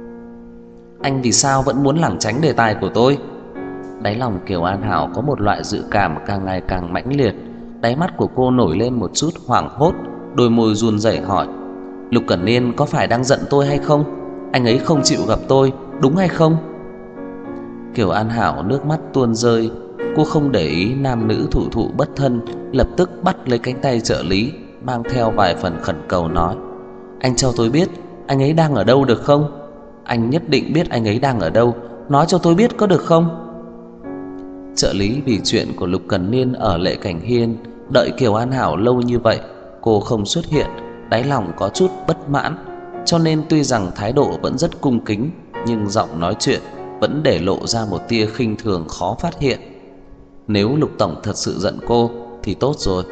"Anh vì sao vẫn muốn lảng tránh đề tài của tôi?" Đáy lòng Kiều An Hảo có một loại dự cảm càng ngày càng mãnh liệt. Đáy mắt của cô nổi lên một chút hoảng hốt, đôi môi run rẩy hỏi: "Lục Cẩn Niên có phải đang giận tôi hay không? Anh ấy không chịu gặp tôi, đúng hay không?" Kiều An Hảo nước mắt tuôn rơi. Cô không để ý nam nữ thủ thụ bất thân, lập tức bắt lấy cánh tay trợ lý, mang theo vài phần khẩn cầu nói: "Anh cho tôi biết anh ấy đang ở đâu được không? Anh nhất định biết anh ấy đang ở đâu, nói cho tôi biết có được không?" Trợ lý vì chuyện của Lục Cẩn Niên ở Lệ Cảnh Hiên đợi Kiều An Hảo lâu như vậy, cô không xuất hiện, đáy lòng có chút bất mãn, cho nên tuy rằng thái độ vẫn rất cung kính, nhưng giọng nói chuyện vẫn để lộ ra một tia khinh thường khó phát hiện. Nếu Lục tổng thật sự giận cô thì tốt rồi.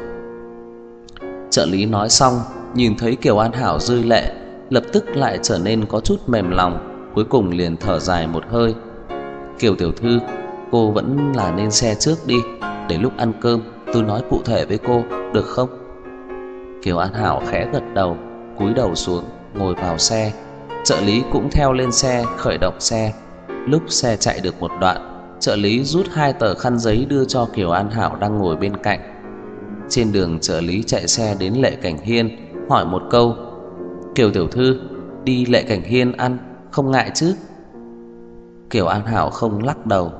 Trợ lý nói xong, nhìn thấy Kiều An Hảo rơi lệ, lập tức lại trở nên có chút mềm lòng, cuối cùng liền thở dài một hơi: "Kiều tiểu thư, cô vẫn là nên xe trước đi, để lúc ăn cơm tôi nói cụ thể với cô, được không?" Kiều An Hảo khẽ gật đầu, cúi đầu xuống, ngồi vào xe. Trợ lý cũng theo lên xe, khởi động xe. Lúc xe chạy được một đoạn, Trợ lý rút 2 tờ khăn giấy đưa cho Kiều An Hảo đang ngồi bên cạnh. Trên đường trợ lý chạy xe đến Lệ Cảnh Hiên, hỏi một câu: "Kiều tiểu thư, đi Lệ Cảnh Hiên ăn không ngại chứ?" Kiều An Hảo không, lắc đầu.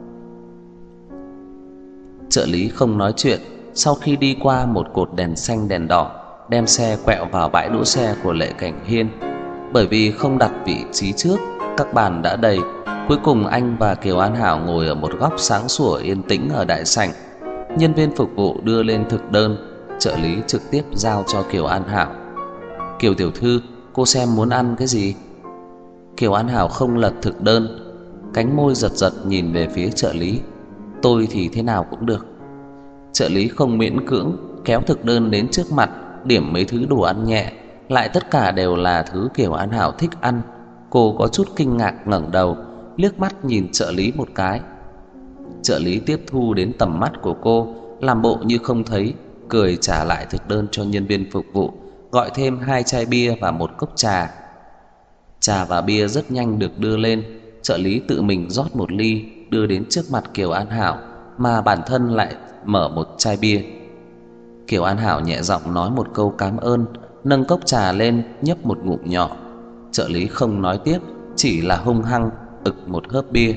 Trợ lý không nói chuyện. Sau khi đi qua một cột đèn xanh đèn đỏ, đem xe quẹo vào bãi đỗ xe của Lệ Cảnh Hiên. Bởi vì không đặt vị trí trước, các bàn đã đầy. Cuối cùng anh và Kiều An Hảo ngồi ở một góc sáng sủa yên tĩnh ở đại sảnh. Nhân viên phục vụ đưa lên thực đơn, trợ lý trực tiếp giao cho Kiều An Hảo. "Kiều tiểu thư, cô xem muốn ăn cái gì?" Kiều An Hảo không lật thực đơn, cánh môi giật giật nhìn về phía trợ lý. "Tôi thì thế nào cũng được." Trợ lý không miễn cưỡng, kéo thực đơn đến trước mặt, điểm mấy thứ đồ ăn nhẹ, lại tất cả đều là thứ Kiều An Hảo thích ăn. Cô có chút kinh ngạc ngẩng đầu, liếc mắt nhìn trợ lý một cái. Trợ lý tiếp thu đến tầm mắt của cô, làm bộ như không thấy, cười trả lại thực đơn cho nhân viên phục vụ, gọi thêm 2 chai bia và 1 cốc trà. Trà và bia rất nhanh được đưa lên. Trợ lý tự mình rót 1 ly đưa đến trước mặt Kiều An Hảo, mà bản thân lại mở 1 chai bia. Kiều An Hảo nhẹ giọng nói một câu cảm ơn, nâng cốc trà lên nhấp một ngụm nhỏ. Trợ lý không nói tiếp, chỉ là hung hăng ực một hớp bia.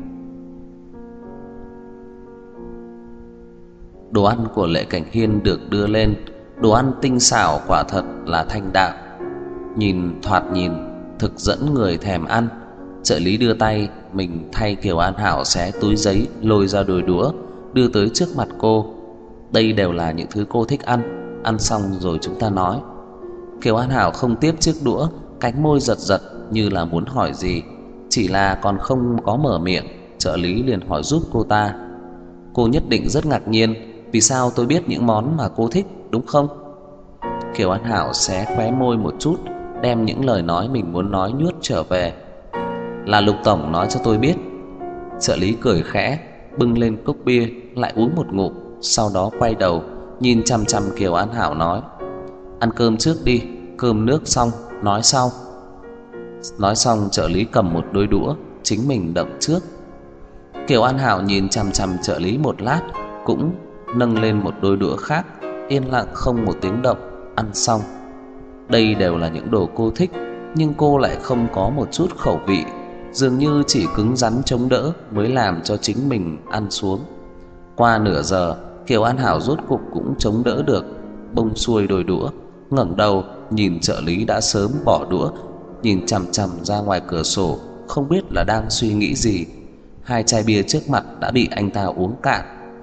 Đồ ăn của Lệ Cảnh Hiên được đưa lên. Đồ ăn tinh xảo quả thật là thanh đạm, thoạt nhìn thực dẫn người thèm ăn. Trợ lý đưa tay mình thay Kiều An Hảo xé túi giấy, lôi ra đôi đũa đưa tới trước mặt cô. "Đây đều là những thứ cô thích ăn, ăn xong rồi chúng ta nói." Kiều An Hảo không tiếp chiếc đũa, cánh môi giật giật như là muốn hỏi gì, chỉ là còn không có mở miệng, trợ lý liền hỏi giúp cô ta: "Cô nhất định rất ngạc nhiên vì sao tôi biết những món mà cô thích, đúng không?" Kiều An Hảo xé khóe môi một chút, đem những lời nói mình muốn nói nuốt trở về. "Là Lục tổng nói cho tôi biết." Trợ lý cười khẽ, bưng lên cốc bia, lại uống một ngụm, sau đó quay đầu nhìn chằm chằm Kiều An Hảo nói: "Ăn cơm trước đi, cơm nước xong nói sau." Nói xong trợ lý cầm một đôi đũa, chính mình động trước. Kiều An Hảo nhìn chằm chằm trợ lý một lát, cũng nâng lên một đôi đũa khác, yên lặng không một tiếng động ăn xong. Đây đều là những đồ cô thích, nhưng cô lại không có một chút khẩu vị, dường như chỉ cứng rắn chống đỡ mới làm cho chính mình ăn xuống. Qua nửa giờ, Kiều An Hảo rốt cục cũng chống đỡ được, bông xuôi đôi đũa, ngẩng đầu nhìn trợ lý đã sớm bỏ đũa, nhìn chằm chằm ra ngoài cửa sổ, không biết là đang suy nghĩ gì. 2 chai bia trước mặt đã bị anh ta uống cạn.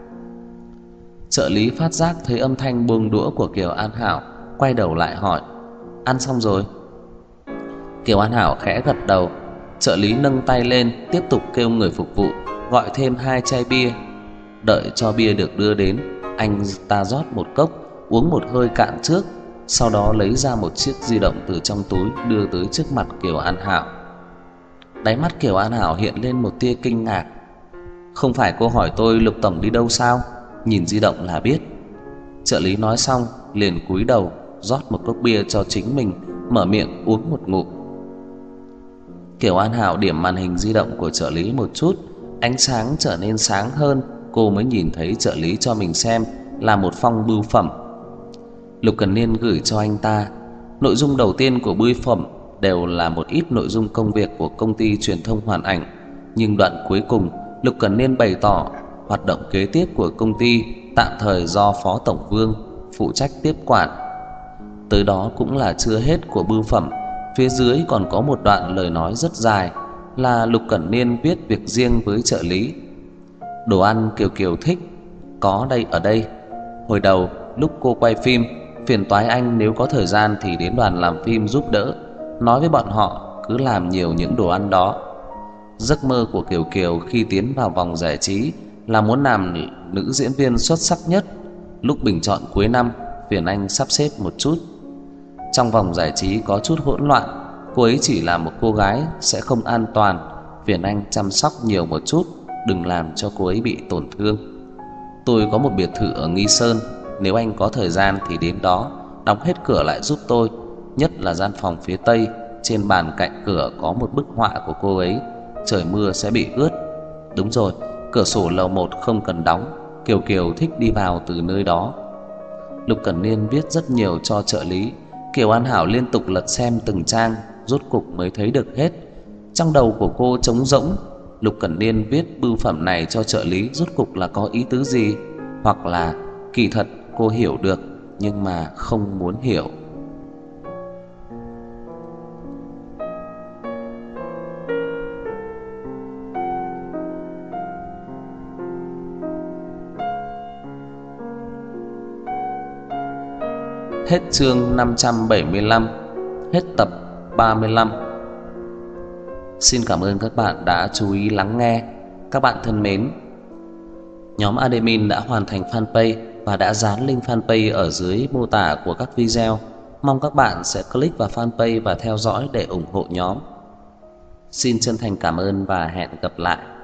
Trợ lý phát giác thấy âm thanh buông đũa của Kiều An Hảo, quay đầu lại hỏi: "Ăn xong rồi?" Kiều An Hảo khẽ gật đầu. Trợ lý nâng tay lên, tiếp tục kêu người phục vụ gọi thêm 2 chai bia. Đợi cho bia được đưa đến, anh ta rót một cốc, uống một hơi cạn trước, sau đó lấy ra một chiếc di động từ trong túi đưa tới trước mặt Kiều An Hảo. Đáy mắt Kiều An Hảo hiện lên một tia kinh ngạc. "Không phải cô hỏi tôi Lục tổng đi đâu sao? Nhìn di động là biết." Trợ lý nói xong liền cúi đầu rót một cốc bia cho chính mình, mở miệng uống một ngụm. Kiều An Hảo điểm màn hình di động của trợ lý một chút, ánh sáng trở nên sáng hơn, cô mới nhìn thấy trợ lý cho mình xem là một phong bưu phẩm. Lục Cần Niên gửi cho anh ta. Nội dung đầu tiên của bưu phẩm đều là một ít nội dung công việc của công ty truyền thông Hoàn Ảnh, nhưng đoạn cuối cùng Lục Cần Niên bày tỏ hoạt động kế tiếp của công ty tạm thời do Phó Tổng Vương phụ trách tiếp quản. Tới đó cũng là chưa hết của bưu phẩm. Phía dưới còn có một đoạn lời nói rất dài, là Lục Cẩn Niên viết việc riêng với trợ lý. Đồ ăn Kiều Kiều thích, có đây ở đây. Hồi đầu lúc cô quay phim, phiền toái anh nếu có thời gian thì đến đoàn làm phim giúp đỡ, nói với bọn họ cứ làm nhiều những đồ ăn đó. Giấc mơ của Kiều Kiều khi tiến vào vòng giải trí là muốn làm nữ diễn viên xuất sắc nhất. Lúc bình chọn cuối năm, phiền anh sắp xếp một chút. Trong vòng giải trí có chút hỗn loạn, cô ấy chỉ là một cô gái sẽ không an toàn, phiền anh chăm sóc nhiều một chút, đừng làm cho cô ấy bị tổn thương. Tôi có một biệt thự ở Nghi Sơn, nếu anh có thời gian thì đến đó, đóng hết cửa lại giúp tôi, nhất là gian phòng phía tây, trên bàn cạnh cửa có một bức họa của cô ấy, trời mưa sẽ bị ướt. Đúng rồi, Cửa sổ lầu 1 không cần đóng, Kiều Kiều thích đi vào từ nơi đó. Lục Cẩn Niên viết rất nhiều cho trợ lý. Kiều An Hảo liên tục lật xem từng trang, rốt cục mới thấy được hết. Trong đầu của cô trống rỗng. Lục Cẩn Niên viết bưu phẩm này cho trợ lý rốt cục là có ý tứ gì? Hoặc là kỳ thật cô hiểu được nhưng mà không muốn hiểu. Hết chương 575. Hết tập 35. Xin cảm ơn các bạn đã chú ý lắng nghe. Các bạn thân mến, nhóm admin đã hoàn thành fanpage và đã dán link fanpage ở dưới mô tả của các video. Mong các bạn sẽ click vào fanpage và theo dõi để ủng hộ nhóm. Xin chân thành cảm ơn và hẹn gặp lại.